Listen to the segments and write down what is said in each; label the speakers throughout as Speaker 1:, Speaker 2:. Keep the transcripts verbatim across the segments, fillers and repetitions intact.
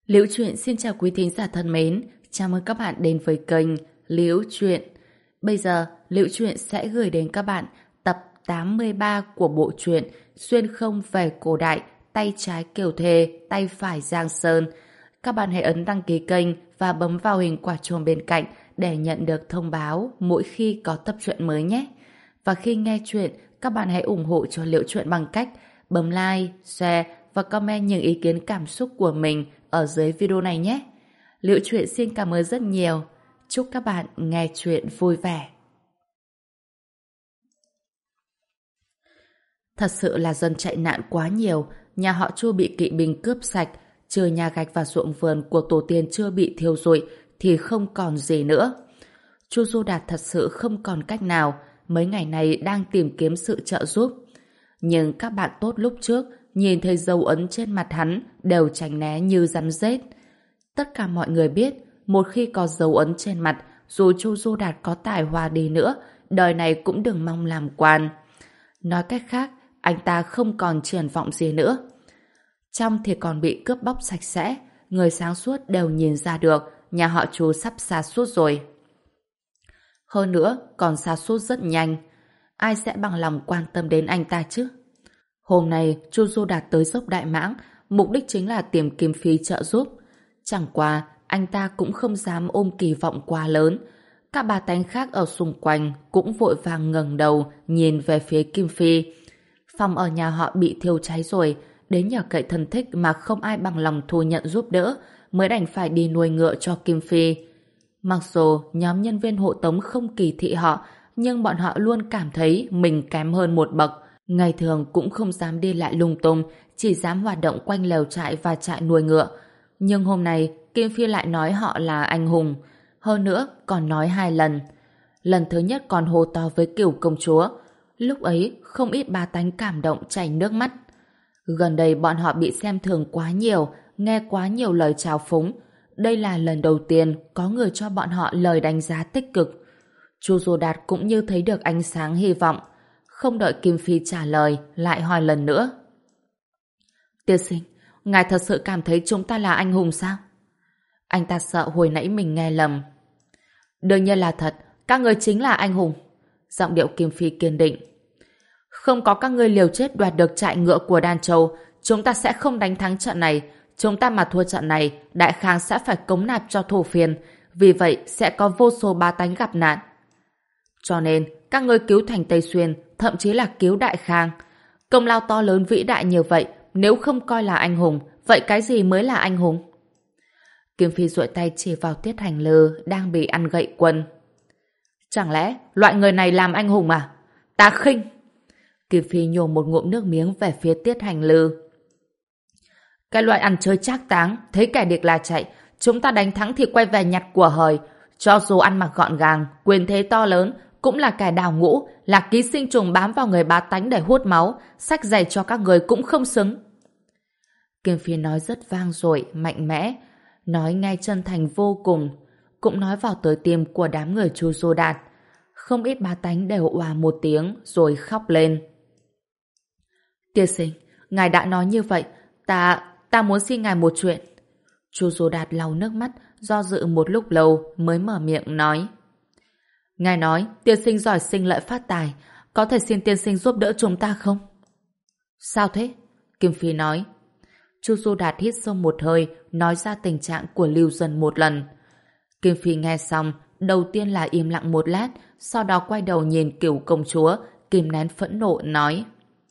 Speaker 1: Liễu Chuyện xin chào quý thính giả thân mến, chào mừng các bạn đến với kênh Liễu Chuyện. Bây giờ, Liễu Chuyện sẽ gửi đến các bạn tập tám mươi ba của bộ truyện Xuyên không về cổ đại, tay trái Kiều Thề, tay phải Giang Sơn. Các bạn hãy ấn đăng ký kênh và bấm vào hình quả chuông bên cạnh để nhận được thông báo mỗi khi có tập truyện mới nhé. Và khi nghe chuyện, các bạn hãy ủng hộ cho Liễu Chuyện bằng cách bấm like, share và comment những ý kiến cảm xúc của mình ở dưới video này nhé. Liễu Chuyện xin cảm ơn rất nhiều. Chúc các bạn nghe chuyện vui vẻ. Thật sự là dân chạy nạn quá nhiều, nhà họ Chu bị kỵ binh cướp sạch, trừ nhà gạch và ruộng vườn của tổ tiên chưa bị thiêu rụi thì không còn gì nữa. Chu Du Đạt thật sự không còn cách nào, mấy ngày này đang tìm kiếm sự trợ giúp. Nhưng các bạn tốt lúc trước nhìn thấy dấu ấn trên mặt hắn đều tránh né như rắn rết. Tất cả mọi người biết, một khi có dấu ấn trên mặt, dù Chu Du Đạt có tài hoa đi nữa, đời này cũng đừng mong làm quan. Nói cách khác, anh ta không còn triển vọng gì nữa. Trong thì còn bị cướp bóc sạch sẽ, người sáng suốt đều nhìn ra được nhà họ Chu sắp sa sút rồi. Hơn nữa, còn sa sút rất nhanh. Ai sẽ bằng lòng quan tâm đến anh ta chứ? Hôm nay, Chu Du Đạt tới dốc Đại Mãng, mục đích chính là tìm Kim Phi trợ giúp. Chẳng qua, anh ta cũng không dám ôm kỳ vọng quá lớn. Các bà tánh khác ở xung quanh cũng vội vàng ngẩng đầu nhìn về phía Kim Phi. Phòng ở nhà họ bị thiêu cháy rồi, đến nhờ cậy thân thích mà không ai bằng lòng thu nhận giúp đỡ, mới đành phải đi nuôi ngựa cho Kim Phi. Mặc dù nhóm nhân viên hộ tống không kỳ thị họ, nhưng bọn họ luôn cảm thấy mình kém hơn một bậc. Ngày thường cũng không dám đi lại lung tung, chỉ dám hoạt động quanh lều trại và trại nuôi ngựa. Nhưng hôm nay, Kim Phi lại nói họ là anh hùng. Hơn nữa, còn nói hai lần. Lần thứ nhất còn hô to với Cửu công chúa. Lúc ấy, không ít bá tánh cảm động chảy nước mắt. Gần đây bọn họ bị xem thường quá nhiều, nghe quá nhiều lời chào phúng. Đây là lần đầu tiên có người cho bọn họ lời đánh giá tích cực. Chu Du Đạt cũng như thấy được ánh sáng hy vọng. Không đợi Kim Phi trả lời, lại hỏi lần nữa. Tiên sinh, ngài thật sự cảm thấy chúng ta là anh hùng sao? Anh ta sợ hồi nãy mình nghe lầm. Đương nhiên là thật, các người chính là anh hùng. Giọng điệu Kim Phi kiên định. Không có các ngươi liều chết đoạt được trại ngựa của Đan Châu, chúng ta sẽ không đánh thắng trận này. Chúng ta mà thua trận này, Đại Khang sẽ phải cống nạp cho thổ phiên. Vì vậy, sẽ có vô số bá tánh gặp nạn. Cho nên, các ngươi cứu thành Tây Xuyên, thậm chí là cứu Đại Khang. Công lao to lớn vĩ đại như vậy, nếu không coi là anh hùng, vậy cái gì mới là anh hùng? Kim Phi duỗi tay chỉ vào Tiết Hành Lư đang bị ăn gậy quân. Chẳng lẽ loại người này làm anh hùng à? Ta khinh! Kim Phi nhổ một ngụm nước miếng về phía Tiết Hành Lư. Cái loại ăn chơi trác táng, thấy kẻ địch là chạy, chúng ta đánh thắng thì quay về nhặt của hời. Cho dù ăn mặc gọn gàng, quyền thế to lớn, cũng là kẻ đào ngũ, là ký sinh trùng bám vào người bá tánh để hút máu, xách giày cho các người cũng không xứng. Kim Phi nói rất vang dội, mạnh mẽ, nói ngay chân thành vô cùng, cũng nói vào tới tim của đám người Chu Du Đạt. Không ít bá tánh đều òa một tiếng rồi khóc lên. Tiên sinh, ngài đã nói như vậy, ta, ta muốn xin ngài một chuyện. Chu Du Đạt lau nước mắt, do dự một lúc lâu mới mở miệng nói. Ngài nói tiên sinh giỏi sinh lợi phát tài, có thể xin tiên sinh giúp đỡ chúng ta không? Sao thế? Kim Phi nói. Chu Du Đạt hít sâu một hơi, nói ra tình trạng của Lưu Dân một lần. Kim Phi nghe xong, đầu tiên là im lặng một lát, sau đó quay đầu nhìn Cửu công chúa, kìm nén phẫn nộ nói.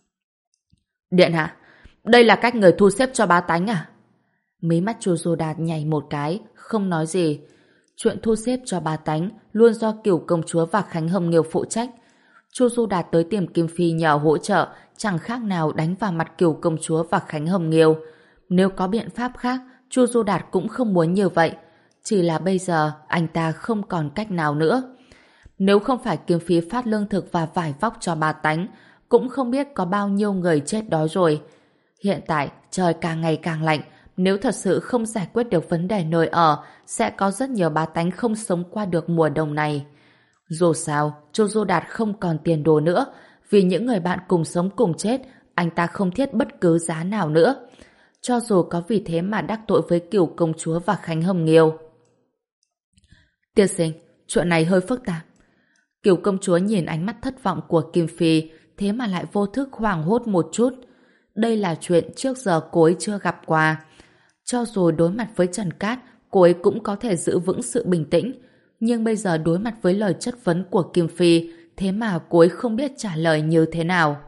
Speaker 1: Điện hạ, đây là cách người thu xếp cho bá tánh à? Mí mắt Chu Du Đạt nhảy một cái, không nói gì. Chuyện thu xếp cho bá tánh luôn do Cửu công chúa và Khánh Hồng Nghiêu phụ trách. Chu Du Đạt tới tìm Kim Phi nhờ hỗ trợ, chẳng khác nào đánh vào mặt Cửu công chúa và Khánh Hồng Nghiêu. Nếu có biện pháp khác, Chu Du Đạt cũng không muốn như vậy. Chỉ là bây giờ anh ta không còn cách nào nữa. Nếu không phải Kim Phi phát lương thực và vải vóc cho bá tánh, cũng không biết có bao nhiêu người chết đói rồi. Hiện tại trời càng ngày càng lạnh, nếu thật sự không giải quyết được vấn đề nơi ở, sẽ có rất nhiều bá tánh không sống qua được mùa đông này. Dù sao, Chu Du Đạt không còn tiền đồ nữa, vì những người bạn cùng sống cùng chết, anh ta không thiết bất cứ giá nào nữa. cho dù có vì thế mà đắc tội với Cửu công chúa và Khánh Hồng Nghiêu. Tiên sinh, chuyện này hơi phức tạp. Cửu công chúa nhìn ánh mắt thất vọng của Kim Phi, thế mà lại vô thức hoảng hốt một chút. Đây là chuyện trước giờ cô ấy chưa gặp qua. Cho dù đối mặt với Trần Cát, cô ấy cũng có thể giữ vững sự bình tĩnh, nhưng bây giờ đối mặt với lời chất vấn của Kim Phi, thế mà cô ấy không biết trả lời như thế nào.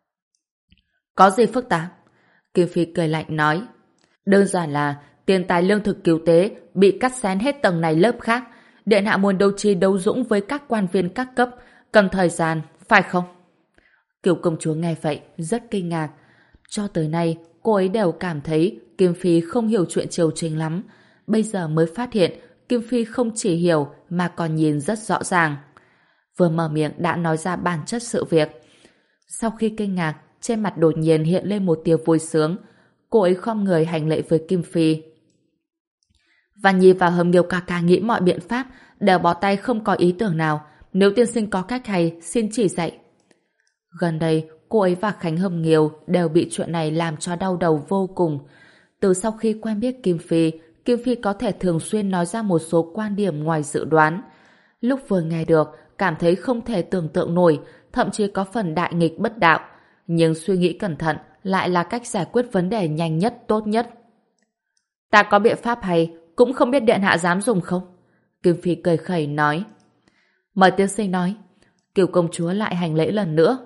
Speaker 1: Có gì phức tạp? Kim Phi cười lạnh nói. Đơn giản là tiền tài lương thực cứu tế bị cắt xén hết tầng này lớp khác. Điện hạ muốn đấu trí đấu dũng với các quan viên các cấp, cần thời gian, phải không? Kiều công chúa nghe vậy, rất kinh ngạc. Cho tới nay, cô ấy đều cảm thấy Kim Phi không hiểu chuyện triều chính lắm. Bây giờ mới phát hiện Kim Phi không chỉ hiểu mà còn nhìn rất rõ ràng. Vừa mở miệng đã nói ra bản chất sự việc. Sau khi kinh ngạc, trên mặt đột nhiên hiện lên một tia vui sướng. Cô ấy khom người hành lễ với Kim Phi. Văn Nhi và Hồng Nghiêu ca ca nghĩ mọi biện pháp đều bó tay không có ý tưởng nào. Nếu tiên sinh có cách hay, xin chỉ dạy. Gần đây, cô ấy và Khánh Hồng Nghiêu đều bị chuyện này làm cho đau đầu vô cùng. Từ sau khi quen biết Kim Phi, Kim Phi có thể thường xuyên nói ra một số quan điểm ngoài dự đoán. Lúc vừa nghe được, cảm thấy không thể tưởng tượng nổi, thậm chí có phần đại nghịch bất đạo. Nhưng suy nghĩ cẩn thận lại là cách giải quyết vấn đề nhanh nhất, tốt nhất. Ta có biện pháp hay, cũng không biết điện hạ dám dùng không? Kim Phi cười khẩy nói. Mời tiên sinh nói. Kiều công chúa lại hành lễ lần nữa.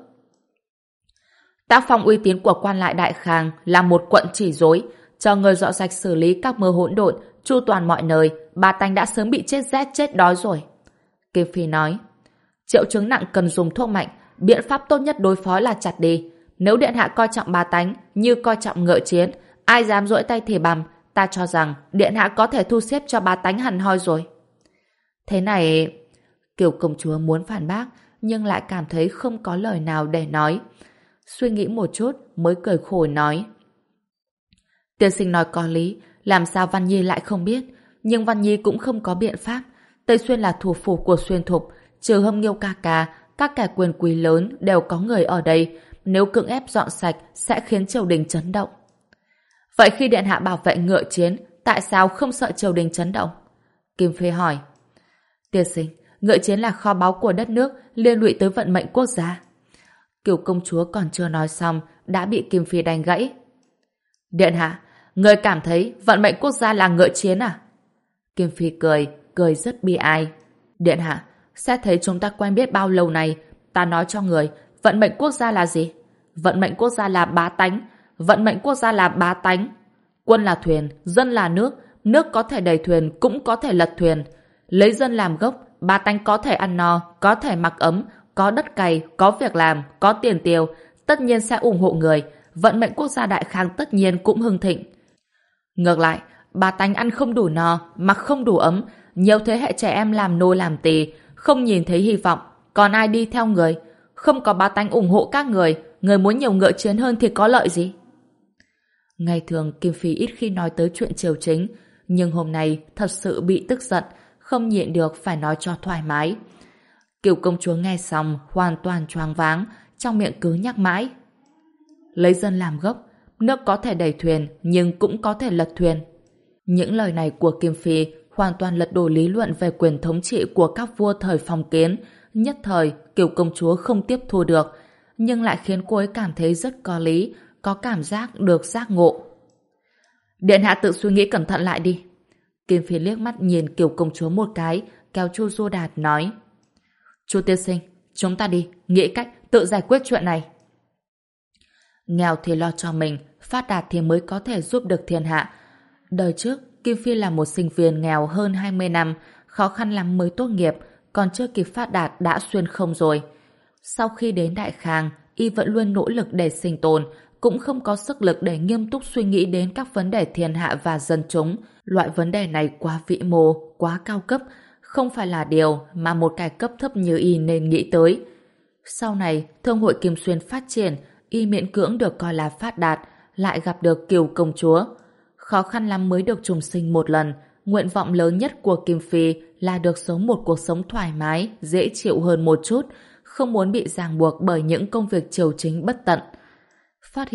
Speaker 1: Tác phong uy tín của quan lại Đại Khang là một quận chỉ rối, cho người dọn sạch xử lý các mơ hỗn độn, chu toàn mọi nơi, bà tánh đã sớm bị chết rét chết đói rồi. Kim Phi nói. Triệu chứng nặng cần dùng thuốc mạnh, biện pháp tốt nhất đối phó là chặt đi. Nếu điện hạ coi trọng bà tánh như coi trọng ngựa chiến, ai dám duỗi tay thì bằm, ta cho rằng điện hạ có thể thu xếp cho bà tánh hằn hoi rồi. Thế này... Kiều công chúa muốn phản bác, nhưng lại cảm thấy không có lời nào để nói. Suy nghĩ một chút mới cười khổ nói. Tiên sinh nói có lý, làm sao Văn Nhi lại không biết, nhưng Văn Nhi cũng không có biện pháp. Tây Xuyên là thủ phủ của Xuyên Thục, trừ Hâm Nghiêu ca ca, các kẻ quyền quý lớn đều có người ở đây, nếu cưỡng ép dọn sạch sẽ khiến triều đình chấn động. Vậy khi điện hạ bảo vệ ngựa chiến, tại sao không sợ triều đình chấn động? Kim Phi hỏi. Tiên sinh, ngựa chiến là kho báu của đất nước, liên lụy tới vận mệnh quốc gia. Kiều công chúa còn chưa nói xong, đã bị Kim Phi đánh gãy. Điện hạ, người cảm thấy vận mệnh quốc gia là ngựa chiến à? Kim Phi cười, cười rất bi ai. Điện hạ, xét thấy chúng ta quen biết bao lâu này, ta nói cho người, vận mệnh quốc gia là gì? Vận mệnh quốc gia là bá tánh. Vận mệnh quốc gia là bá tánh. Quân là thuyền, dân là nước. Nước có thể đẩy thuyền, cũng có thể lật thuyền. Lấy dân làm gốc, bá tánh có thể ăn no, có thể mặc ấm, có đất cày, có việc làm, có tiền tiêu, tất nhiên sẽ ủng hộ người. Vận mệnh quốc gia Đại Khang tất nhiên cũng hưng thịnh. Ngược lại, bá tánh ăn không đủ no, mặc không đủ ấm, nhiều thế hệ trẻ em làm nô làm tỳ, không nhìn thấy hy vọng, còn ai đi theo người? Không có bá tánh ủng hộ các người, người muốn nhiều ngựa chiến hơn thì có lợi gì? Ngày thường Kim Phi ít khi nói tới chuyện triều chính, nhưng hôm nay thật sự bị tức giận, không nhịn được phải nói cho thoải mái. Kiều công chúa nghe xong hoàn toàn choáng váng, trong miệng cứ nhắc mãi. Lấy dân làm gốc, nước có thể đẩy thuyền nhưng cũng có thể lật thuyền. Những lời này của Kim Phi hoàn toàn lật đổ lý luận về quyền thống trị của các vua thời phong kiến. Nhất thời, Kiều công chúa không tiếp thu được, nhưng lại khiến cô ấy cảm thấy rất có lý, có cảm giác được giác ngộ. Điện hạ tự suy nghĩ cẩn thận lại đi. Kim Phi liếc mắt nhìn Kiều công chúa một cái, kéo Chu Du Đạt nói. Chu tiên sinh, chúng ta đi, nghĩ cách tự giải quyết chuyện này. Nghèo thì lo cho mình, phát đạt thì mới có thể giúp được thiên hạ. Đời trước, Kim Phi là một sinh viên nghèo hơn hai mươi năm, khó khăn lắm mới tốt nghiệp, còn chưa kịp phát đạt đã xuyên không rồi. Sau khi đến Đại Khang, y vẫn luôn nỗ lực để sinh tồn, cũng không có sức lực để nghiêm túc suy nghĩ đến các vấn đề thiên hạ và dân chúng. Loại vấn đề này quá vĩ mô, quá cao cấp, không phải là điều mà một cái cấp thấp như y nên nghĩ tới. Sau này, thương hội Kim Xuyên phát triển, y miễn cưỡng được coi là phát đạt, lại gặp được Kiều công chúa. Khó khăn lắm mới được trùng sinh một lần, nguyện vọng lớn nhất của Kim Phi là được sống một cuộc sống thoải mái, dễ chịu hơn một chút, không muốn bị ràng buộc bởi những công việc triều chính bất tận. Phát hiện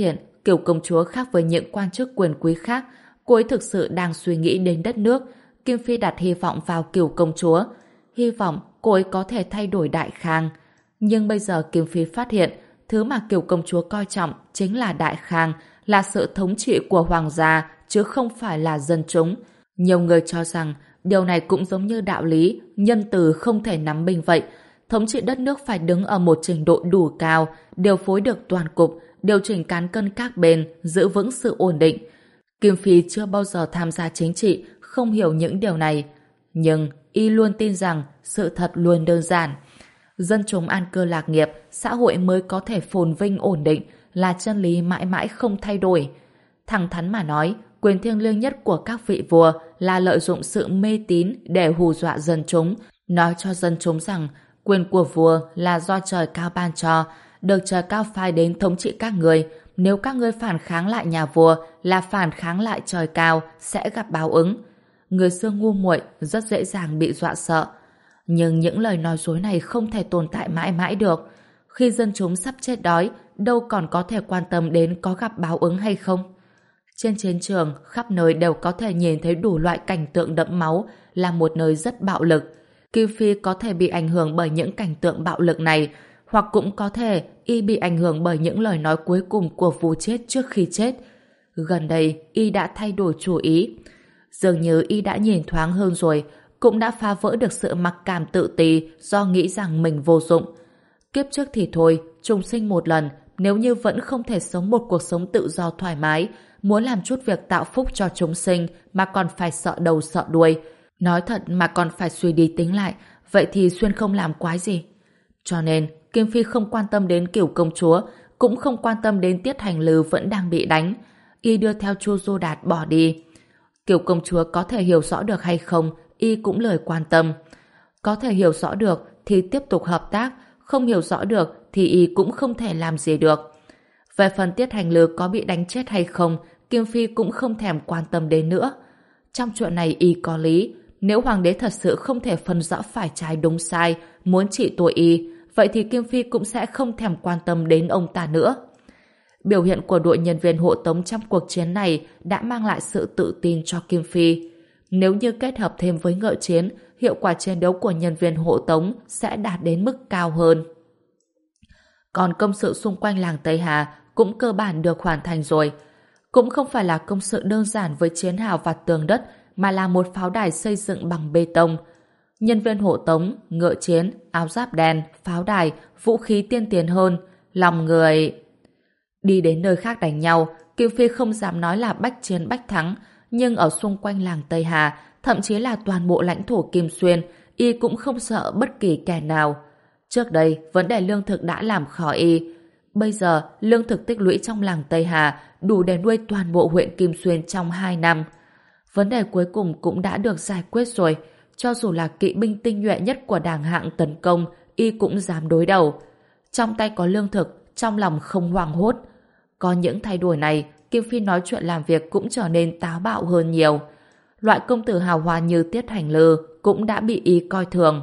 Speaker 1: Kiều công chúa khác với những quan chức quyền quý khác, cô ấy thực sự đang suy nghĩ đến đất nước. Kim Phi đặt hy vọng vào Kiều công chúa, hy vọng cô ấy có thể thay đổi Đại Khang. Nhưng bây giờ Kim Phi phát hiện, thứ mà Kiều công chúa coi trọng chính là Đại Khang, là sự thống trị của hoàng gia, chứ không phải là dân chúng. Nhiều người cho rằng điều này cũng giống như đạo lý, nhân từ không thể nắm binh vậy. Thống trị đất nước phải đứng ở một trình độ đủ cao, điều phối được toàn cục, điều chỉnh cán cân các bên, giữ vững sự ổn định. Kim Phi chưa bao giờ tham gia chính trị, không hiểu những điều này. Nhưng y luôn tin rằng sự thật luôn đơn giản. Dân chúng an cư lạc nghiệp, xã hội mới có thể phồn vinh ổn định, là chân lý mãi mãi không thay đổi. Thẳng thắn mà nói, quyền thiêng liêng nhất của các vị vua là lợi dụng sự mê tín để hù dọa dân chúng, nói cho dân chúng rằng quyền của vua là do trời cao ban cho, được trời cao phái đến thống trị các người. Nếu các ngươi phản kháng lại nhà vua là phản kháng lại trời cao, sẽ gặp báo ứng. Người xưa ngu muội, rất dễ dàng bị dọa sợ. Nhưng những lời nói dối này không thể tồn tại mãi mãi được. Khi dân chúng sắp chết đói, đâu còn có thể quan tâm đến có gặp báo ứng hay không. Trên chiến trường, khắp nơi đều có thể nhìn thấy đủ loại cảnh tượng đẫm máu, là một nơi rất bạo lực. Kim Phi có thể bị ảnh hưởng bởi những cảnh tượng bạo lực này, hoặc cũng có thể y bị ảnh hưởng bởi những lời nói cuối cùng của vua chết trước khi chết. Gần đây, y đã thay đổi chủ ý. Dường như y đã nhìn thoáng hơn rồi, cũng đã phá vỡ được sự mặc cảm tự ti do nghĩ rằng mình vô dụng. Kiếp trước thì thôi, trùng sinh một lần, nếu như vẫn không thể sống một cuộc sống tự do thoải mái, muốn làm chút việc tạo phúc cho chúng sinh mà còn phải sợ đầu sợ đuôi, nói thật mà còn phải suy đi tính lại, vậy thì Xuyên không làm quái gì. Cho nên, Kim Phi không quan tâm đến Cửu công chúa, cũng không quan tâm đến Tiết Hành Lư vẫn đang bị đánh. Y đưa theo Chu Du Đạt bỏ đi. Cửu công chúa có thể hiểu rõ được hay không, y cũng lời quan tâm. Có thể hiểu rõ được thì tiếp tục hợp tác, không hiểu rõ được thì y cũng không thể làm gì được. Về phần Tiết Hành Lư có bị đánh chết hay không, Kim Phi cũng không thèm quan tâm đến nữa. Trong chuyện này y có lý, nếu hoàng đế thật sự không thể phân rõ phải trái đúng sai, muốn trị tội y, vậy thì Kim Phi cũng sẽ không thèm quan tâm đến ông ta nữa. Biểu hiện của đội nhân viên hộ tống trong cuộc chiến này đã mang lại sự tự tin cho Kim Phi. Nếu như kết hợp thêm với ngựa chiến, hiệu quả chiến đấu của nhân viên hộ tống sẽ đạt đến mức cao hơn. Còn công sự xung quanh làng Tây Hà cũng cơ bản được hoàn thành rồi. Cũng không phải là công sự đơn giản với chiến hào và tường đất, mà là một pháo đài xây dựng bằng bê tông. Nhân viên hộ tống, ngựa chiến, áo giáp đen, pháo đài, vũ khí tiên tiến hơn, lòng người... Đi đến nơi khác đánh nhau, Kim Phi không dám nói là bách chiến bách thắng, nhưng ở xung quanh làng Tây Hà, thậm chí là toàn bộ lãnh thổ Kim Xuyên, y cũng không sợ bất kỳ kẻ nào. Trước đây, vấn đề lương thực đã làm khó y. Bây giờ, lương thực tích lũy trong làng Tây Hà đủ để nuôi toàn bộ huyện Kim Xuyên trong hai năm. Vấn đề cuối cùng cũng đã được giải quyết rồi. Cho dù là kỵ binh tinh nhuệ nhất của đảng hạng tấn công, y cũng dám đối đầu. Trong tay có lương thực, trong lòng không hoảng hốt. Có những thay đổi này, Kim Phi nói chuyện làm việc cũng trở nên táo bạo hơn nhiều. Loại công tử hào hoa như Tiết Hành Lư cũng đã bị y coi thường.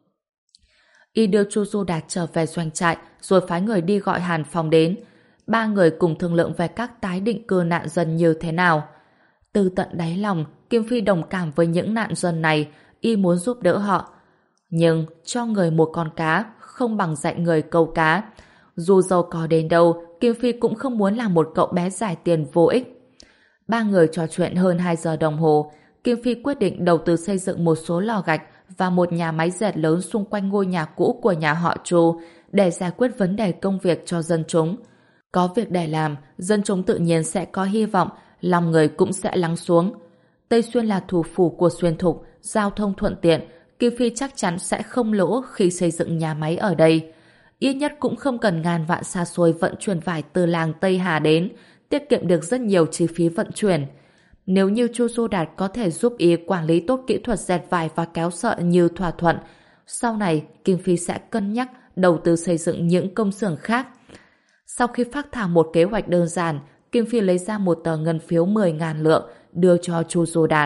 Speaker 1: Y đưa Chu Du Đạt trở về doanh trại, rồi phái người đi gọi Hàn Phong đến. Ba người cùng thương lượng về các tái định cư nạn dân như thế nào. Từ tận đáy lòng, Kim Phi đồng cảm với những nạn dân này, y muốn giúp đỡ họ. Nhưng cho người một con cá, không bằng dạy người câu cá. Dù giàu có đến đâu, Kim Phi cũng không muốn làm một cậu bé giải tiền vô ích. Ba người trò chuyện hơn hai giờ đồng hồ, Kim Phi quyết định đầu tư xây dựng một số lò gạch và một nhà máy dệt lớn xung quanh ngôi nhà cũ của nhà họ Chu để giải quyết vấn đề công việc cho dân chúng. Có việc để làm, dân chúng tự nhiên sẽ có hy vọng, lòng người cũng sẽ lắng xuống. Tây Xuyên là thủ phủ của Xuyên Thục, giao thông thuận tiện, Kim Phi chắc chắn sẽ không lỗ khi xây dựng nhà máy ở đây. Ít nhất cũng không cần ngàn vạn xa xôi vận chuyển vải từ làng Tây Hà đến, tiết kiệm được rất nhiều chi phí vận chuyển. Nếu như Chu Du Đạt có thể giúp y quản lý tốt kỹ thuật dệt vải và kéo sợi như thỏa thuận, sau này Kim Phi sẽ cân nhắc đầu tư xây dựng những công xưởng khác. Sau khi phác thảo một kế hoạch đơn giản, Kim Phi lấy ra một tờ ngân phiếu mười ngàn lượng đưa cho Chu Du Đạt.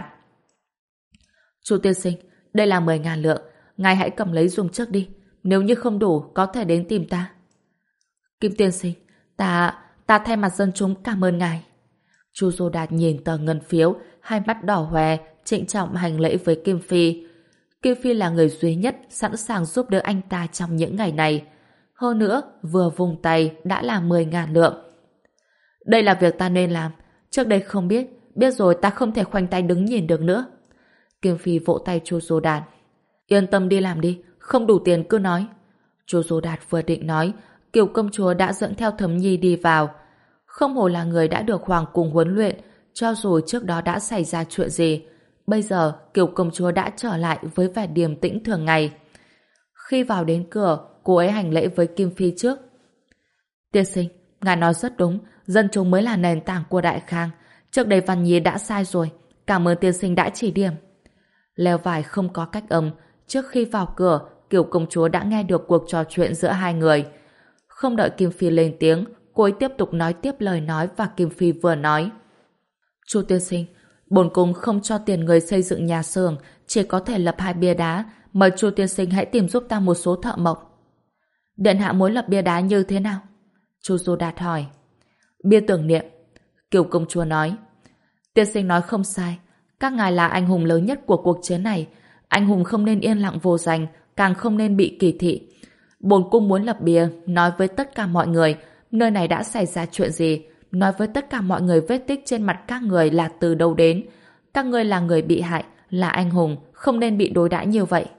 Speaker 1: Chu tiên sinh, đây là mười ngàn lượng, ngài hãy cầm lấy dùng trước đi. Nếu như không đủ, có thể đến tìm ta. Kim tiên sinh, ta, ta thay mặt dân chúng cảm ơn ngài. Chu Du Đạt nhìn tờ ngân phiếu, hai mắt đỏ hoe, trịnh trọng hành lễ với Kim Phi. Kim Phi là người duy nhất sẵn sàng giúp đỡ anh ta trong những ngày này. Hơn nữa, vừa vùng tay đã là mười ngàn lượng. Đây là việc ta nên làm. Trước đây không biết, biết rồi ta không thể khoanh tay đứng nhìn được nữa. Kim Phi vỗ tay Chu Du Đạt. Yên tâm đi làm đi, không đủ tiền cứ nói. Chu Du Đạt vừa định nói, Kiều công chúa đã dẫn theo Thấm Nhi đi vào. Không hổ là người đã được hoàng cung huấn luyện, cho dù trước đó đã xảy ra chuyện gì. Bây giờ, Kiều công chúa đã trở lại với vẻ điềm tĩnh thường ngày. Khi vào đến cửa, cô ấy hành lễ với Kim Phi trước. Tiên sinh, ngài nói rất đúng, dân chúng mới là nền tảng của Đại Khang. Trước đây Văn Nhi đã sai rồi, cảm ơn tiên sinh đã chỉ điểm. Leo vải không có cách âm, trước khi vào cửa, Kiều công chúa đã nghe được cuộc trò chuyện giữa hai người. Không đợi Kim Phi lên tiếng, cô ấy tiếp tục nói tiếp lời nói và Kim Phi vừa nói. Chu tiên sinh, bổn cung không cho tiền người xây dựng nhà xưởng, chỉ có thể lập hai bia đá, mời Chu tiên sinh hãy tìm giúp ta một số thợ mộc. Điện hạ muốn lập bia đá như thế nào? Chu Du Đạt hỏi. Bia tưởng niệm. Kiều công chúa nói. Tiên sinh nói không sai, các ngài là anh hùng lớn nhất của cuộc chiến này. Anh hùng không nên yên lặng vô danh, càng không nên bị kỳ thị. Bổn cung muốn lập bia, nói với tất cả mọi người nơi này đã xảy ra chuyện gì, nói với tất cả mọi người vết tích trên mặt các người là từ đâu đến. Các người là người bị hại, là anh hùng, không nên bị đối đãi như vậy.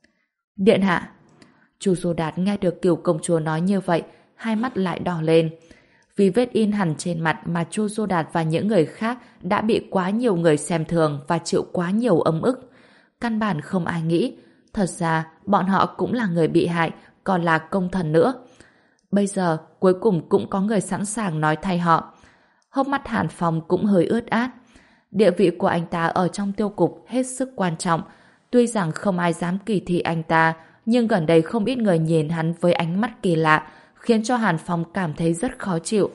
Speaker 1: Điện hạ. Chu Du Đạt nghe được Kiều công chúa nói như vậy, hai mắt lại đỏ lên. Vì vết in hẳn trên mặt mà Chu Du Đạt và những người khác đã bị quá nhiều người xem thường và chịu quá nhiều ấm ức. Căn bản không ai nghĩ, thật ra bọn họ cũng là người bị hại, còn là công thần nữa. Bây giờ, cuối cùng cũng có người sẵn sàng nói thay họ. Hốc mắt Hàn Phong cũng hơi ướt át. Địa vị của anh ta ở trong tiêu cục hết sức quan trọng. Tuy rằng không ai dám kỳ thị anh ta, nhưng gần đây không ít người nhìn hắn với ánh mắt kỳ lạ, khiến cho Hàn Phong cảm thấy rất khó chịu.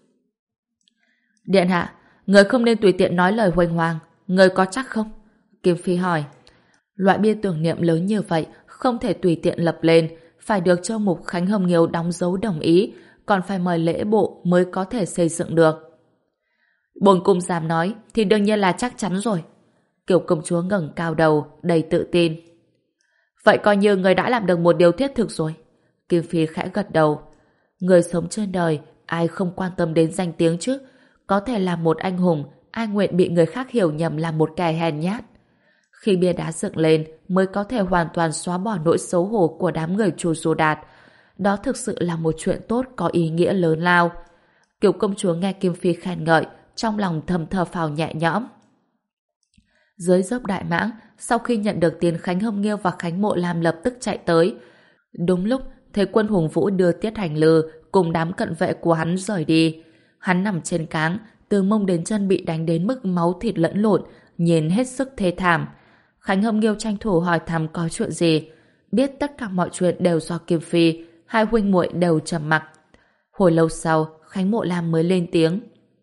Speaker 1: Điện hạ, người không nên tùy tiện nói lời huênh hoang. Người có chắc không? Kim Phi hỏi. Loại bia tưởng niệm lớn như vậy không thể tùy tiện lập lên, phải được Châu Mục Khánh Hồng Nghiêu đóng dấu đồng ý, còn phải mời lễ bộ mới có thể xây dựng được. Bổn cung dám nói thì đương nhiên là chắc chắn rồi. Kiều công chúa ngẩng cao đầu, đầy tự tin. Vậy coi như người đã làm được một điều thiết thực rồi. Kim Phi khẽ gật đầu. Người sống trên đời, ai không quan tâm đến danh tiếng chứ? Có thể là một anh hùng, ai nguyện bị người khác hiểu nhầm là một kẻ hèn nhát. Khi bia đá dựng lên mới có thể hoàn toàn xóa bỏ nỗi xấu hổ của đám người Chu Du Đạt. Đó thực sự là một chuyện tốt có ý nghĩa lớn lao. Kiều công chúa nghe Kim Phi khen ngợi, trong lòng thầm thở phào nhẹ nhõm. Dưới dốc Đại Mãng, sau khi nhận được tiền, Khánh Hồng Nghiêu và Khánh Mộ Lam lập tức chạy tới. Đúng lúc thấy quân Hùng Vũ đưa Tiết Hành Lư cùng đám cận vệ của hắn rời đi. Hắn nằm trên cáng, từ mông đến chân bị đánh đến mức máu thịt lẫn lộn, nhìn hết sức thê thảm. Khánh Hồng Nghiêu tranh thủ hỏi thăm có chuyện gì. Biết tất cả mọi chuyện đều do Kim Phi, hai huynh muội đều trầm mặc. Hồi lâu sau, Khánh Mộ Lam mới lên tiếng.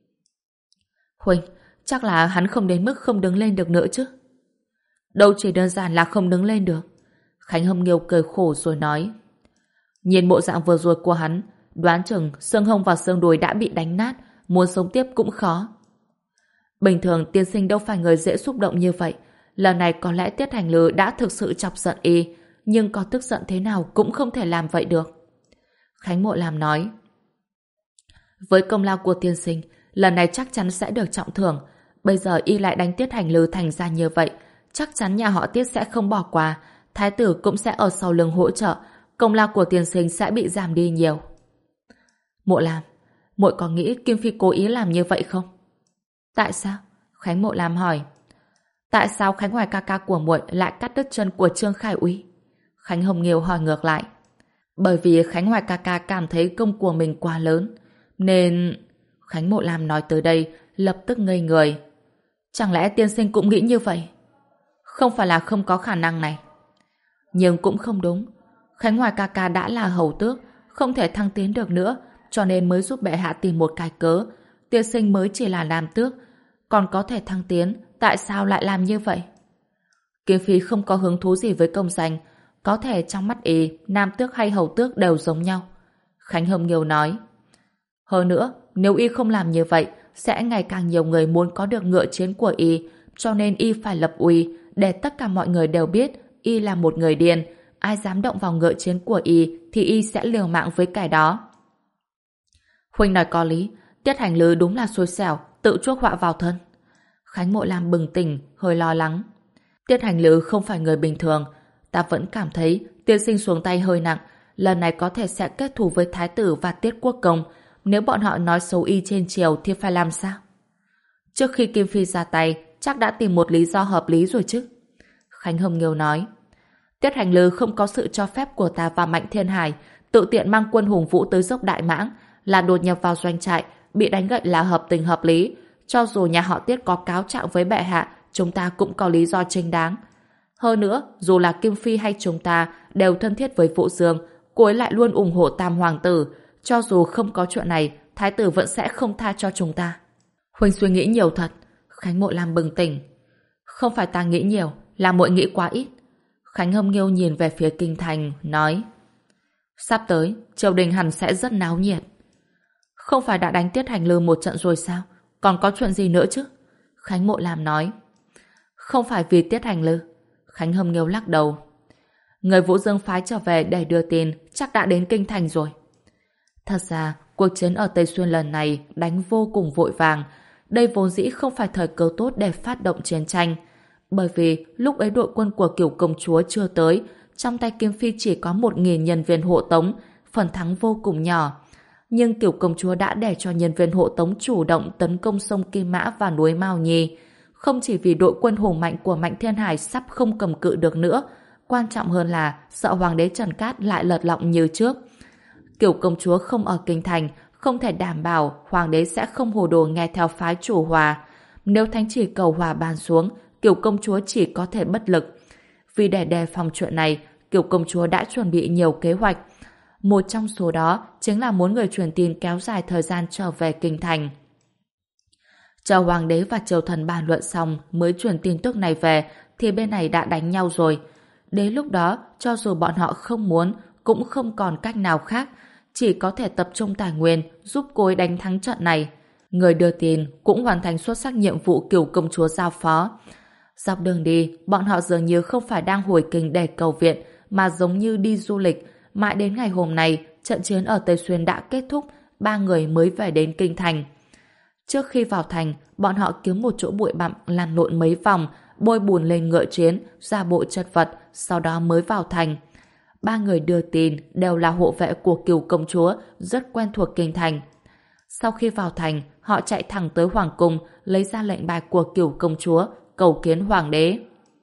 Speaker 1: Huynh, chắc là hắn không đến mức không đứng lên được nữa chứ? Đâu chỉ đơn giản là không đứng lên được. Khánh Hồng Nghiêu cười khổ rồi nói. Nhìn bộ dạng vừa rồi của hắn, đoán chừng xương hông và xương đùi đã bị đánh nát, muốn sống tiếp cũng khó. Bình thường tiên sinh đâu phải người dễ xúc động như vậy. Lần này có lẽ Tiết Hành Lư đã thực sự chọc giận y, nhưng có tức giận thế nào cũng không thể làm vậy được. Khánh Mộ Lam nói. Với công lao của tiên sinh, lần này chắc chắn sẽ được trọng thưởng. Bây giờ y lại đánh Tiết Hành Lư thành ra như vậy, chắc chắn nhà họ Tiết sẽ không bỏ qua. Thái tử cũng sẽ ở sau lưng hỗ trợ, công lao của tiên sinh sẽ bị giảm đi nhiều. Mộ Lam, muội có nghĩ Kim Phi cố ý làm như vậy không? Tại sao? Khánh Mộ Lam hỏi. Tại sao Khánh Hoài ca ca của muội lại cắt đứt chân của Trương Khải Úy? Khánh Hồng Nghiêu hỏi ngược lại. Bởi vì Khánh Hoài ca ca cảm thấy công của mình quá lớn, nên... Khánh Mộ Lam nói tới đây, lập tức ngây người. Chẳng lẽ tiên sinh cũng nghĩ như vậy? Không phải là không có khả năng này. Nhưng cũng không đúng. Khánh Hoài ca ca đã là hầu tước, không thể thăng tiến được nữa, cho nên mới giúp bệ hạ tìm một cái cớ. Tiên sinh mới chỉ là làm tước, còn có thể thăng tiến, tại sao lại làm như vậy? Kim Phi không có hứng thú gì với công danh, có thể trong mắt y, nam tước hay hầu tước đều giống nhau. Khánh Hồng Nghiêu nói. Hơn nữa, nếu y không làm như vậy, sẽ ngày càng nhiều người muốn có được ngựa chiến của y, cho nên y phải lập uy, để tất cả mọi người đều biết y là một người điên. Ai dám động vào ngựa chiến của y thì y sẽ liều mạng với kẻ đó. Huynh nói có lý, Tiết Hành Lư đúng là xui xẻo, tự chuốc họa vào thân. Khánh Mộ Lam bừng tỉnh, hơi lo lắng. Tiết Hành Lư không phải người bình thường, ta vẫn cảm thấy tiên sinh xuống tay hơi nặng, lần này có thể sẽ kết thù với Thái tử và Tiết Quốc Công. Nếu bọn họ nói xấu y trên triều thì phải làm sao? Trước khi Kim Phi ra tay, chắc đã tìm một lý do hợp lý rồi chứ. Khánh Hồng Nghiêu nói, Tiết Hành Lư không có sự cho phép của ta và Mạnh Thiên Hải, tự tiện mang quân hùng vũ tới dốc Đại Mãng, là đột nhập vào doanh trại, bị đánh gậy là hợp tình hợp lý. Cho dù nhà họ Tiết có cáo trạng với bệ hạ, chúng ta cũng có lý do chính đáng. Hơn nữa, dù là Kim Phi hay chúng ta đều thân thiết với Vũ Dương, cô ấy lại luôn ủng hộ Tam Hoàng tử. Cho dù không có chuyện này, Thái tử vẫn sẽ không tha cho chúng ta. Huynh suy nghĩ nhiều thật. Khánh Mộ Lam bừng tỉnh. Không phải ta nghĩ nhiều, là muội nghĩ quá ít. Khánh Hâm Nghiêu nhìn về phía kinh thành, nói, sắp tới, triều đình hẳn sẽ rất náo nhiệt. Không phải đã đánh Tiết Hành Lư một trận rồi sao? Còn có chuyện gì nữa chứ? Khánh Mộ Lam nói. Không phải vì Tiết Hành Lư. Khánh Hâm Nghiêu lắc đầu. Người Vũ Dương phái trở về để đưa tin chắc đã đến kinh thành rồi. Thật ra, cuộc chiến ở Tây Xuyên lần này đánh vô cùng vội vàng. Đây vốn dĩ không phải thời cơ tốt để phát động chiến tranh. Bởi vì lúc ấy đội quân của Cửu Công Chúa chưa tới, trong tay Kim Phi chỉ có một nghìn nhân viên hộ tống, phần thắng vô cùng nhỏ. Nhưng Cửu Công Chúa đã để cho nhân viên hộ tống chủ động tấn công sông Kim Mã và núi Mao Nhi. Không chỉ vì đội quân hùng mạnh của Mạnh Thiên Hải sắp không cầm cự được nữa, quan trọng hơn là sợ Hoàng đế Trần Cát lại lật lọng như trước. Cửu Công Chúa không ở kinh thành, không thể đảm bảo Hoàng đế sẽ không hồ đồ nghe theo phái chủ hòa. Nếu thánh chỉ cầu hòa ban xuống, Cửu Công Chúa chỉ có thể bất lực. Vì để đề phòng chuyện này, Cửu Công Chúa đã chuẩn bị nhiều kế hoạch. Một trong số đó chính là muốn người truyền tin kéo dài thời gian trở về kinh thành. Chờ Hoàng đế và triều thần bàn luận xong mới truyền tin tức này về thì bên này đã đánh nhau rồi. Đến lúc đó, cho dù bọn họ không muốn, cũng không còn cách nào khác, chỉ có thể tập trung tài nguyên giúp cô ấy đánh thắng trận này. Người đưa tin cũng hoàn thành xuất sắc nhiệm vụ Cửu Công Chúa giao phó. Dọc đường đi, bọn họ dường như không phải đang hồi kinh để cầu viện, mà giống như đi du lịch. Mãi đến ngày hôm nay, trận chiến ở Tây Xuyên đã kết thúc, ba người mới về đến kinh thành. Trước khi vào thành, bọn họ kiếm một chỗ bụi bặm lăn lộn mấy vòng, bôi bùn lên ngựa chiến, ra bộ chật vật, sau đó mới vào thành. Ba người đưa tin đều là hộ vệ của Cửu Công Chúa, rất quen thuộc kinh thành. Sau khi vào thành, họ chạy thẳng tới Hoàng cung, lấy ra lệnh bài của Cửu Công Chúa, cầu kiến Hoàng đế.